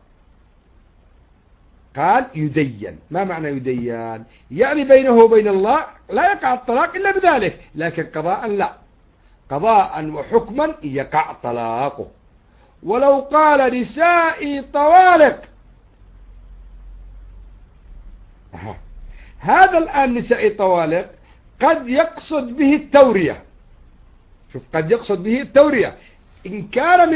قال يدين. ما معنى يدين؟ يعني بينه وبين الله لا يقع الطلاق إلا بذلك، لكن قضاء لا، قضاء وحكما يقع طلاقه. ولو قال نسائي طوالق، هذا الآن نسائي طوالق قد يقصد به التورية. شوف، قد يقصد به التورية. إن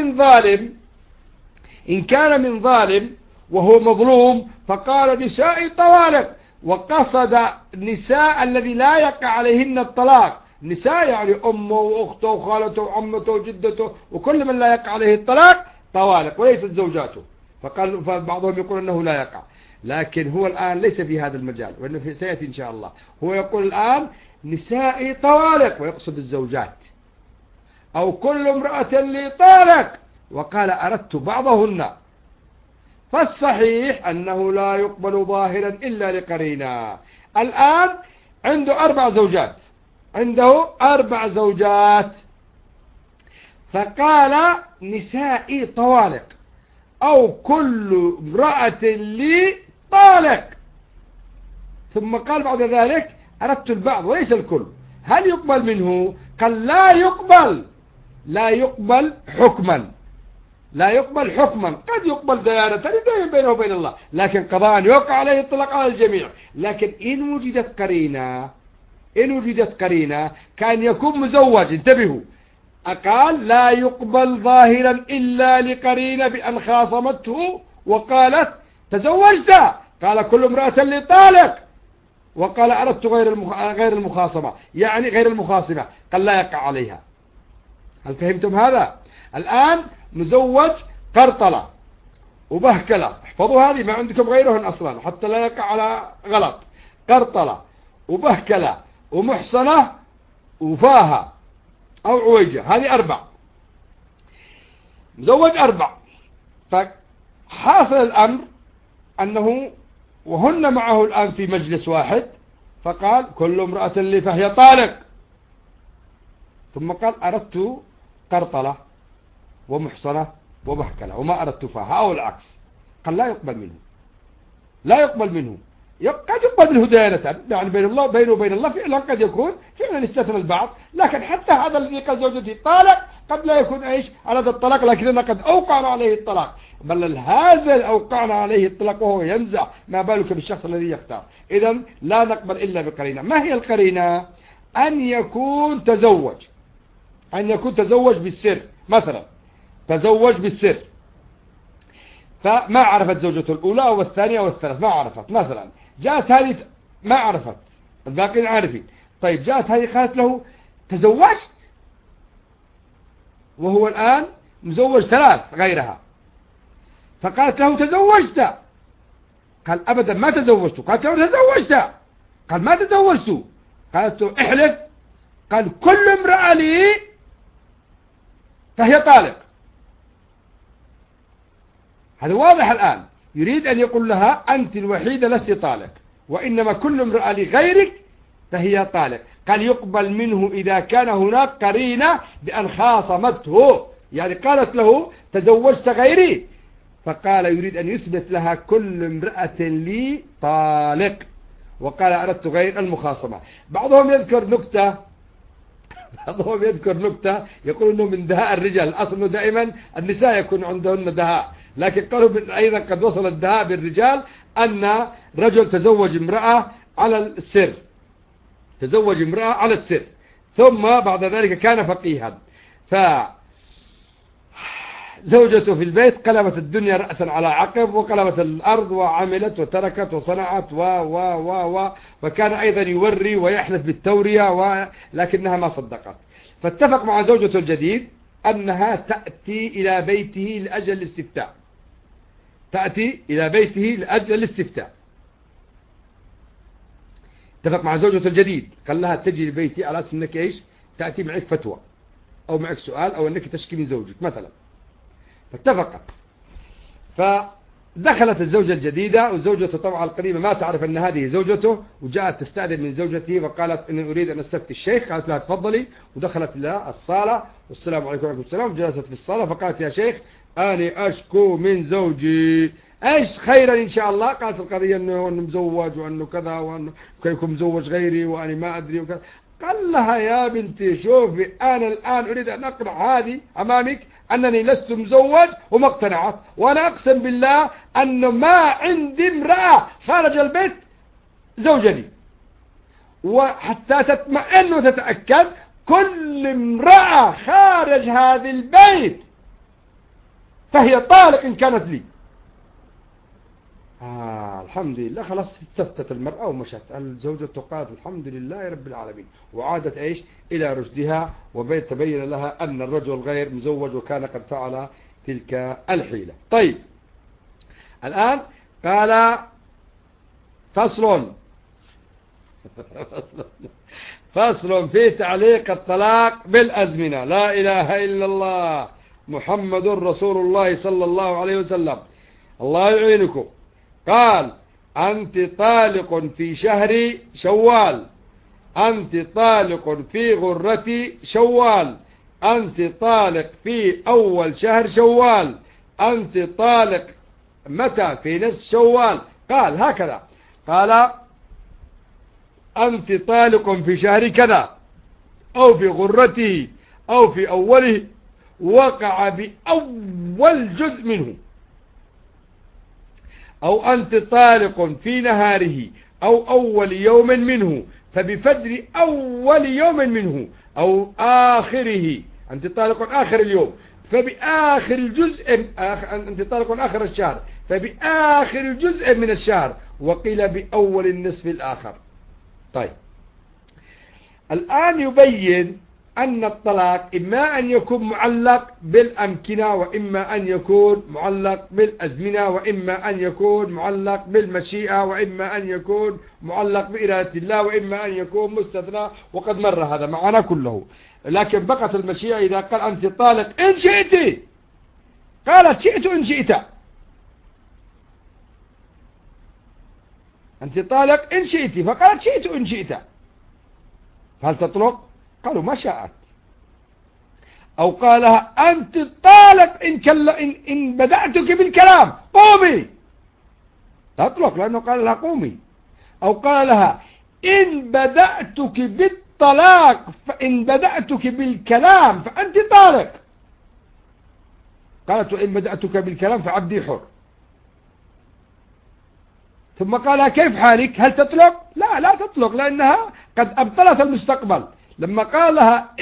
كان من ظالم وهو مظلوم فقال نسائي طوالق، وقصد نساء الذي لا يقع عليهن الطلاق، نساء يعني أمه وأخته وخالته وعمته وجدته وكل من لا يقع عليه الطلاق طوالق وليست زوجاته. فبعضهم يقول أنه لا يقع، لكن هو الآن ليس في هذا المجال، وإنه سيأتي إن شاء الله. هو يقول الآن نسائي طوالق ويقصد الزوجات، أو كل امرأة لي طالق وقال أردت بعضهن. فالصحيح أنه لا يقبل ظاهرا إلا لقرينة. الآن عنده 4 زوجات عنده 4 زوجات، فقال نسائي طوالق أو كل امرأة لي طالق، ثم قال بعد ذلك أردت البعض وليس الكل، هل يقبل منه؟ قال لا يقبل حكما، لا يقبل حكما، قد يقبل ديانة يدين بينه وبين الله، لكن قضاء يوقع عليه الطلاق على الجميع. لكن إن وجدت قرينة كان يكون مزوج، انتبهوا، قال لا يقبل ظاهرا إلا لقرينة بأن خاصمته وقالت تزوجت، قال كل امرأة لي طالق، وقال أردت غير المخاصمة، يعني غير المخاصمة، قال لا يقع عليها. هل فهمتم هذا؟ الآن مزوج قرطلة وبهكلة، احفظوا هذه ما عندكم غيرهن أصلا حتى لا يقع على غلط، قرطلة وبهكلة ومحصنة وفاها أو عويجة، هذه 4، مزوج 4. فحاصل الأمر أنه وهن معه الآن في مجلس واحد، فقال كل امرأة لي فهي طالق، ثم قال أردت قرطلة ومحصنة وبهكلة وما أردت فاها أو العكس، قال لا يقبل منه، قد يقبل منه ديانة، يعني بينه وبين الله فعلا قد يكون فعلا استثنى البعض، لكن حتى هذا الذي قال زوجتي طالق قد لا يكون أراد الطلاق، لكننا قد أوقعنا عليه الطلاق، بل هذا أوقعنا عليه الطلاق وهو ينزع، ما بالك بالشخص الذي يختار. إذن لا نقبل إلا بقرينة. ما هي القرينة؟ أن يكون تزوج بالسر، مثلا تزوج بالسر، فما عرفت زوجته الأولى والثانية والثالث، ما عرفت، مثلا جاءت هذه ما عرفت، الباقين عارفين، طيب جاءت هذه قالت له تزوجت، وهو الآن مزوج 3 غيرها، فقالت له تزوجت، قال أبدا ما تزوجت، قالت له تزوجت، قال ما تزوجت، قالت له احلف، قال كل امرأة لي فهي طالق. هذا واضح الآن، يريد أن يقول لها أنت الوحيدة لست طالق، وإنما كل امرأة لغيرك فهي طالق. قال يقبل منه إذا كان هناك قرينة بأن خاصمته، يعني قالت له تزوجت غيري، فقال يريد أن يثبت لها كل امرأة لي طالق، وقال أردت غير المخاصمة. بعضهم يذكر نكتة يقول أنه من دهاء الرجال، الأصل أنه دائما النساء يكون عندهن دهاء، لكن قالوا أيضا قد وصل الدهاء بالرجال أن رجل تزوج امرأة على السر، ثم بعد ذلك كان فقيها، فزوجته في البيت قلبت الدنيا رأسا على عقب، وقلبت الأرض وعملت وتركت وصنعت وكان أيضا يوري ويحلف بالتورية لكنها ما صدقت، فاتفق مع زوجته الجديد أنها تأتي إلى بيته لأجل الاستفتاء، اتفق مع زوجته الجديد، قال لها تجي لبيتي على أساس أنك تأتي معك فتوى أو معك سؤال أو أنك تشكي من زوجك مثلا، فاتفقت. فدخلت الزوجة الجديدة، وزوجته طبعا القديمة ما تعرف أن هذه زوجته، وجاءت تستأذن من زوجته وقالت إني أريد أن أستفتي الشيخ، قالت لها تفضلي، ودخلت إلى الصالة، والسلام عليكم ورحمة الله، وجلست في الصالة، فقالت يا شيخ أنا أشكو من زوجي، ايش خيرا ان شاء الله؟ قالت القضية انه مزوج وانه كذا وانه كيف مزوج غيري وانا ما ادري وكذا. قال لها يا بنتي شوفي انا الان اريد ان اقنع هذه امامك انني لست مزوج وما اقتنعت، وانا اقسم بالله انه ما عندي امرأة خارج البيت زوجني، وحتى تطمئن وتتأكد كل امرأة خارج هذا البيت فهي طالق ان كانت لي. الحمد لله، خلاص ثبتت المرأة ومشت. الزوجة قالت الحمد لله رب العالمين، وعادت إلى رشدها، وتبين لها أن الرجل غير مزوج وكان قد فعل تلك الحيلة. طيب الآن قال فصل في تعليق الطلاق بالأزمنة. لا إله إلا الله محمد رسول الله صلى الله عليه وسلم. الله يعينكم. قال أنت طالق في شهر شوال أنت طالق في غرة شوال، أنت طالق في أول شهر شوال، أنت طالق متى في نصف شوال. قال هكذا، قال أنت طالق في شهر كذا أو في غرته أو في أوله، وقع بأول جزء منه. أو أنت طالق في نهاره أو أول يوم منه، فبفجر أول يوم منه أو آخره. أنت طالق آخر اليوم فبآخر الجزء، أنت طالق آخر الشهر فبآخر جزء من الشهر، وقيل بأول النصف الآخر. طيب، الآن يبين أن الطلاق إما أن يكون معلق بالأمكنة، وإما أن يكون معلق بالأزمنة، وإما أن يكون معلق بالمشيئة، وإما أن يكون معلق بإرادة الله، وإما أن يكون مستثنى، وقد مر هذا معنا كله. لكن بقت المشيئة إذا قال أنت طالق إن شئت، قالت شئت إن شئت، أنت طالق إن شئت، فقالت شئت إن شئت، فهل تطلق؟ قالوا ما شاءت. أو قالها أنت طالق إن بدأتك بالكلام قومي، تطلق لأنه قال لها قومي. أو قال لها إن بدأتك بالطلاق، فإن بدأتك بالكلام فأنت طالق، قالت وإن بدأتك بالكلام فعبدي حر. ثم قالها كيف حالك، هل تطلق؟ لا تطلق، لأنها قد أبطلت المستقبل. لما قالها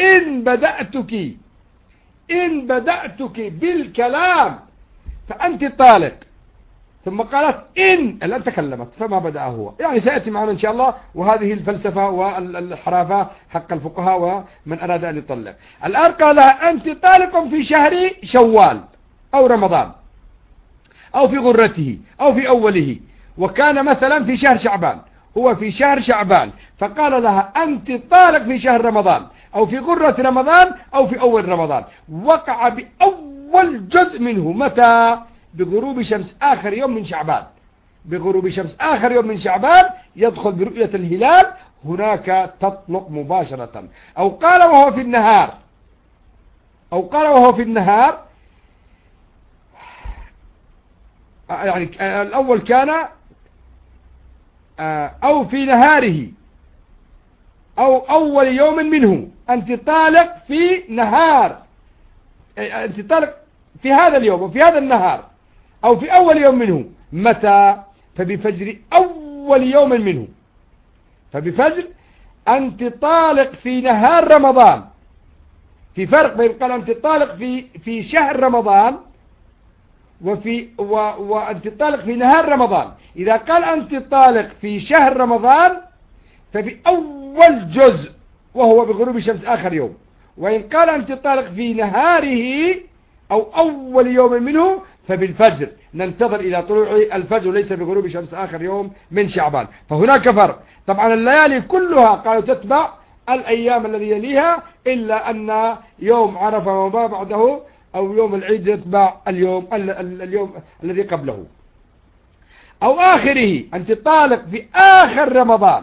إن بدأتك بالكلام فأنت طالق، ثم قالت إن الآن تكلمت فما بدأ هو، يعني سيأتي معنا إن شاء الله. وهذه الفلسفة والحرافة حق الفقهاء ومن أراد أن يطلق. الآن قالها أنت طالق في شهر شوال أو رمضان أو في غرته أو في أوله، وكان مثلا في شهر شعبان، هو في شهر شعبان، فقال لها أنت طالق في شهر رمضان أو في غرة رمضان أو في أول رمضان، وقع بأول جزء منه. متى؟ بغروب شمس آخر يوم من شعبان. بغروب شمس آخر يوم من شعبان يدخل برؤية الهلال، هناك تطلق مباشرة. أو قال وهو في النهار، يعني الأول كان أو في نهاره أو أول يوم منه، أنت طالق في نهار، أنت طالق في هذا اليوم وفي هذا النهار أو في أول يوم منه. متى؟ فبفجر أول يوم منه. فبفجر أنت طالق في نهار رمضان. في فرق بين قال أنت طالق في شهر رمضان وأنت طالق في نهار رمضان. إذا قال أنت طالق في شهر رمضان فبأول جزء وهو بغروب شمس آخر يوم، وإن قال أنت طالق في نهاره أو أول يوم منه فبالفجر، ننتظر إلى طلوع الفجر ليس بغروب شمس آخر يوم من شعبان. فهناك فرق. طبعا الليالي كلها قالوا تتبع الأيام الذي يليها، إلا أن يوم عرفة وما بعده أو يوم العيد يتبع اليوم الذي قبله. أو آخره، أنت طالق في آخر رمضان،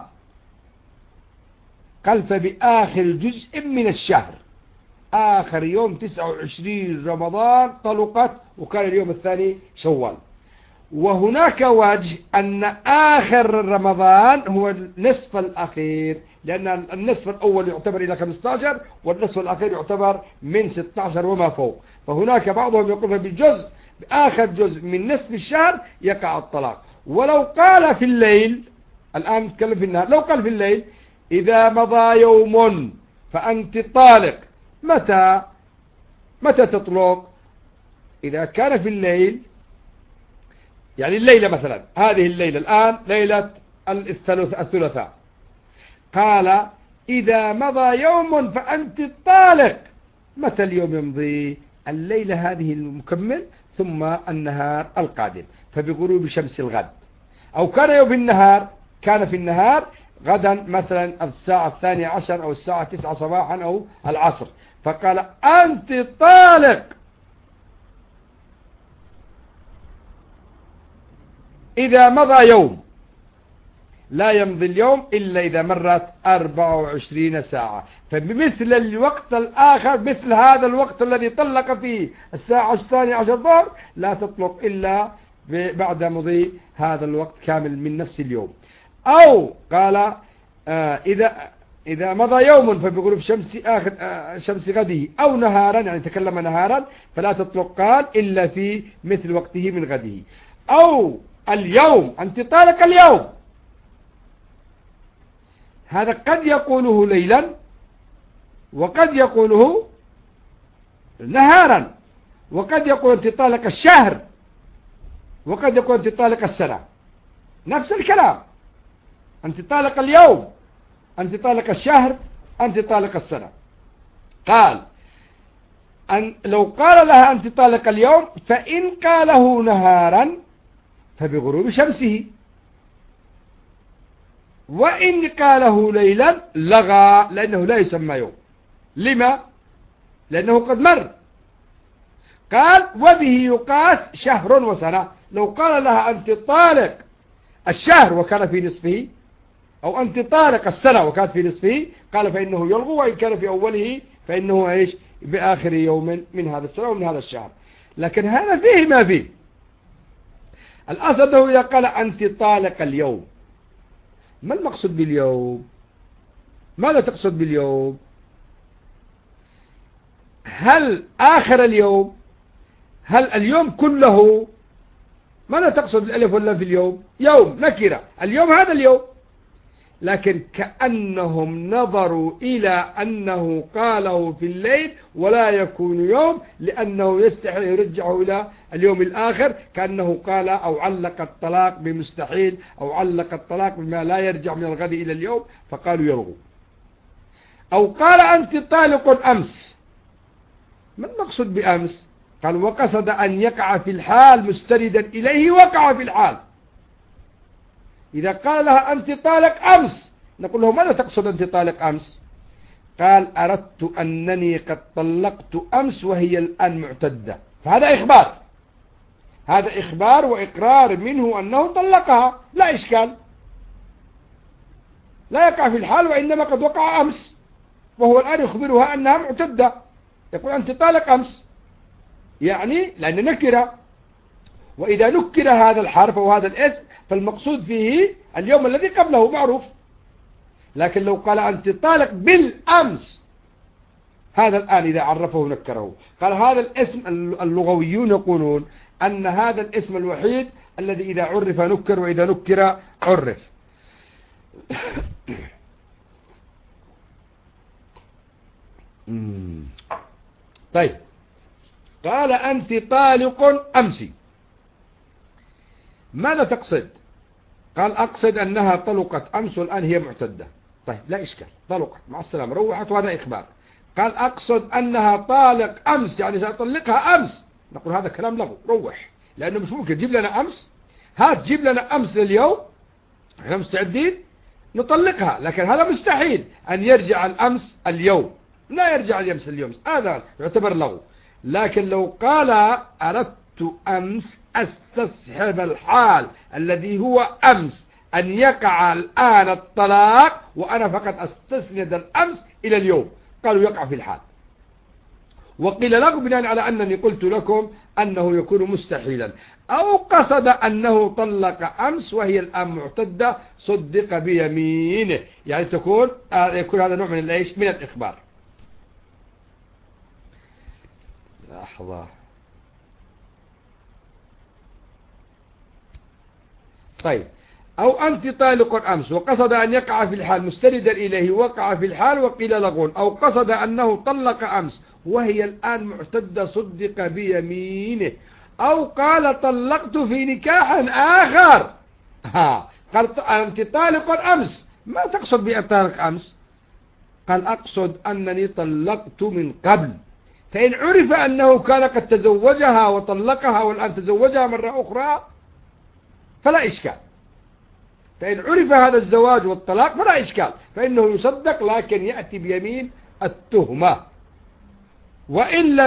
قال فبآخر جزء من الشهر، آخر يوم 29 رمضان طلقت، وكان اليوم الثاني شوال. وهناك وجه أن آخر رمضان هو النصف الأخير، لأن النصف الأول يعتبر إلى 15 والنصف الأخير يعتبر من 16 وما فوق. فهناك بعضهم يقول بالجزء بآخر جزء من نصف الشهر يقع الطلاق. ولو قال في الليل، الآن نتكلم في النهار، لو قال في الليل إذا مضى يوم فأنت طالق، متى تطلق؟ إذا كان في الليل، يعني الليلة مثلا، هذه الليلة الآن ليلة الثلاثاء، قال إذا مضى يوم فأنت طالق. متى اليوم يمضي؟ الليلة هذه المكمل ثم النهار القادم، فبغروب شمس الغد. أو كان يوم النهار، كان في النهار غدا مثلا الساعة 12 أو الساعة 9 صباحا أو العصر، فقال أنت طالق إذا مضى يوم. لا يمضي اليوم إلا إذا مرت 24 ساعة. فبمثل الوقت الآخر، مثل هذا الوقت الذي طلق فيه الساعة 12 ظهر، لا تطلق إلا بعد مضي هذا الوقت كامل من نفس اليوم. أو قال إذا مضى يوم فبغروب شمس غده، أو نهارا يعني تكلم نهارا، فلا تطلق قال إلا في مثل وقته من غده. أو اليوم، أنت طالق اليوم، هذا قد يقوله ليلا وقد يقوله نهارا، وقد يقول أنت طالق الشهر، وقد يقول أنت طالق السنة، نفس الكلام. أنت طالق اليوم، أنت طالق الشهر، أنت طالق السنة. قال لو قال لها أنت طالق اليوم، فإن قاله نهارا فبغروب شمسه، وإن قاله ليلا لغى، لأنه لا يسمى يوم. لما؟ لأنه قد مر. قال وبه يقاس شهر وسنة. لو قال لها أنت طالق الشهر وكان في نصفه، أو أنت طالق السنة وكانت في نصفه، قال فإنه يلغو، وإن كان في أوله فإنه إيش؟ بآخر يوم من هذا السنة ومن هذا الشهر. لكن هذا فيه ما فيه. الأصل أنه إذا قال أنت طالق اليوم، ما المقصود باليوم؟ ماذا تقصد باليوم؟ هل آخر اليوم؟ هل اليوم كله؟ ماذا تقصد الألف واللام في اليوم؟ يوم نكرة، اليوم هذا اليوم. لكن كأنهم نظروا إلى أنه قاله في الليل ولا يكون يوم، لأنه يستحيل يرجعه إلى اليوم الآخر، كأنه قال أو علق الطلاق بمستحيل، أو علق الطلاق بما لا يرجع من الغد إلى اليوم، فقالوا يلغوا. أو قال أنت طالق أمس، ما المقصود بأمس؟ قال وقصد أن يقع في الحال مستندا إليه، وقع في الحال. إذا قال لها أنت طالق أمس، نقول له ماذا تقصد أنت طالق أمس؟ قال أردت أنني قد طلقت أمس وهي الآن معتدة. فهذا إخبار، هذا إخبار وإقرار منه أنه طلقها، لا إشكال، لا يقع في الحال، وإنما قد وقع أمس، وهو الآن يخبرها أنها معتدة. يقول أنت طالق أمس، يعني لأن نكرة، وإذا نكر هذا الحرف وهذا الاسم فالمقصود فيه اليوم الذي قبله معروف. لكن لو قال أنت طالق بالأمس، هذا الآن إذا عرفه نكره. قال هذا الاسم اللغويون يقولون أن هذا الاسم الوحيد الذي إذا عرف نكر، وإذا نكر عرف. طيب، قال أنت طالق أمسي، ماذا تقصد؟ قال أقصد أنها طلقت أمس والآن هي معتدة. طيب لا إشكال، طلقت مع السلامة، روحت، وهذا إخبار. قال أقصد أنها طالق أمس، يعني سأطلقها أمس، نقول هذا كلام لغو، روح، لأنه مش ممكن تجيب لنا أمس، هات جيب لنا أمس لليوم، احنا مستعدين نطلقها، لكن هذا مستحيل أن يرجع الأمس اليوم، لا يرجع الأمس اليوم، هذا يعتبر لغو. لكن لو قال أردت أمس استصحب الحال الذي هو أمس أن يقع الآن الطلاق، وأنا فقط استسند الأمس إلى اليوم، قالوا يقع في الحال. وقيل لغو بناء على أنني قلت لكم أنه يكون مستحيلا. أو قصد أنه طلق أمس وهي الآن معتدة، صدق بيمينه، يعني يكون هذا نوع من الإيش؟ من الإخبار. لحظة. طيب، أو أنت طالق أمس وقصد أن يقع في الحال مستندا إليه، وقع في الحال، وقيل لغو. أو قصد أنه طلق أمس وهي الآن معتدة، صدق بيمينه. أو قال طلقت في نكاح آخر، قال أنت طالق أمس، ما تقصد بطالق أمس؟ قال أقصد أنني طلقت من قبل. فإن عرف أنه كان قد تزوجها وطلقها والآن تزوجها مرة أخرى فلا إشكال. فإن عرف هذا الزواج والطلاق فلا إشكال، فإنه يصدق، لكن يأتي بيمين التهمة. وإن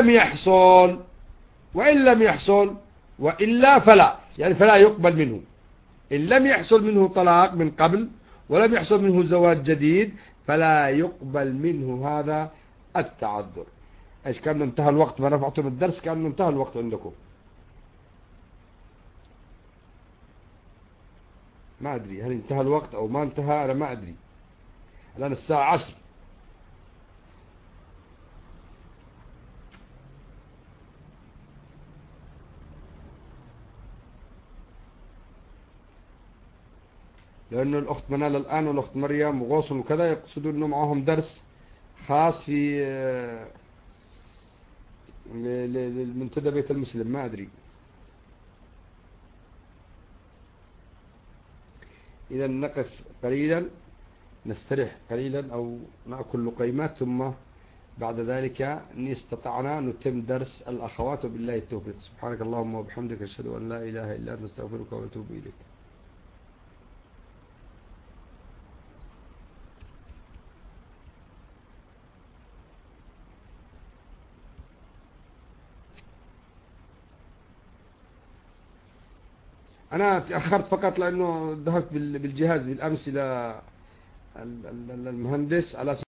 لم يحصل وإلا فلا، يعني فلا يقبل منه. إن لم يحصل منه طلاق من قبل ولم يحصل منه زواج جديد فلا يقبل منه هذا التعذر. ايش كان انتهى الوقت؟ ما رفعتم الدرس كأنه انتهى الوقت عندكم. ما أدري هل انتهى الوقت أو ما انتهى، أنا ما أدري. الآن الساعة 10. لأنه الأخت منال الآن والأخت مريم وغوصن وكذا يقصدون أنه معهم درس خاص في للمنتدى بيت المسلم. ما أدري. إذا نقف قليلا، نستريح قليلا أو نأكل لقيمات، ثم بعد ذلك إن استطعنا نتم درس الأخوات. وبالله التوفيق. سبحانك اللهم وبحمدك، أشهد أن لا إله إلا أنت، نستغفرك ونتوب إليك. أنا تأخرت فقط لأنه ذهبت بالجهاز بالأمس إلى المهندس على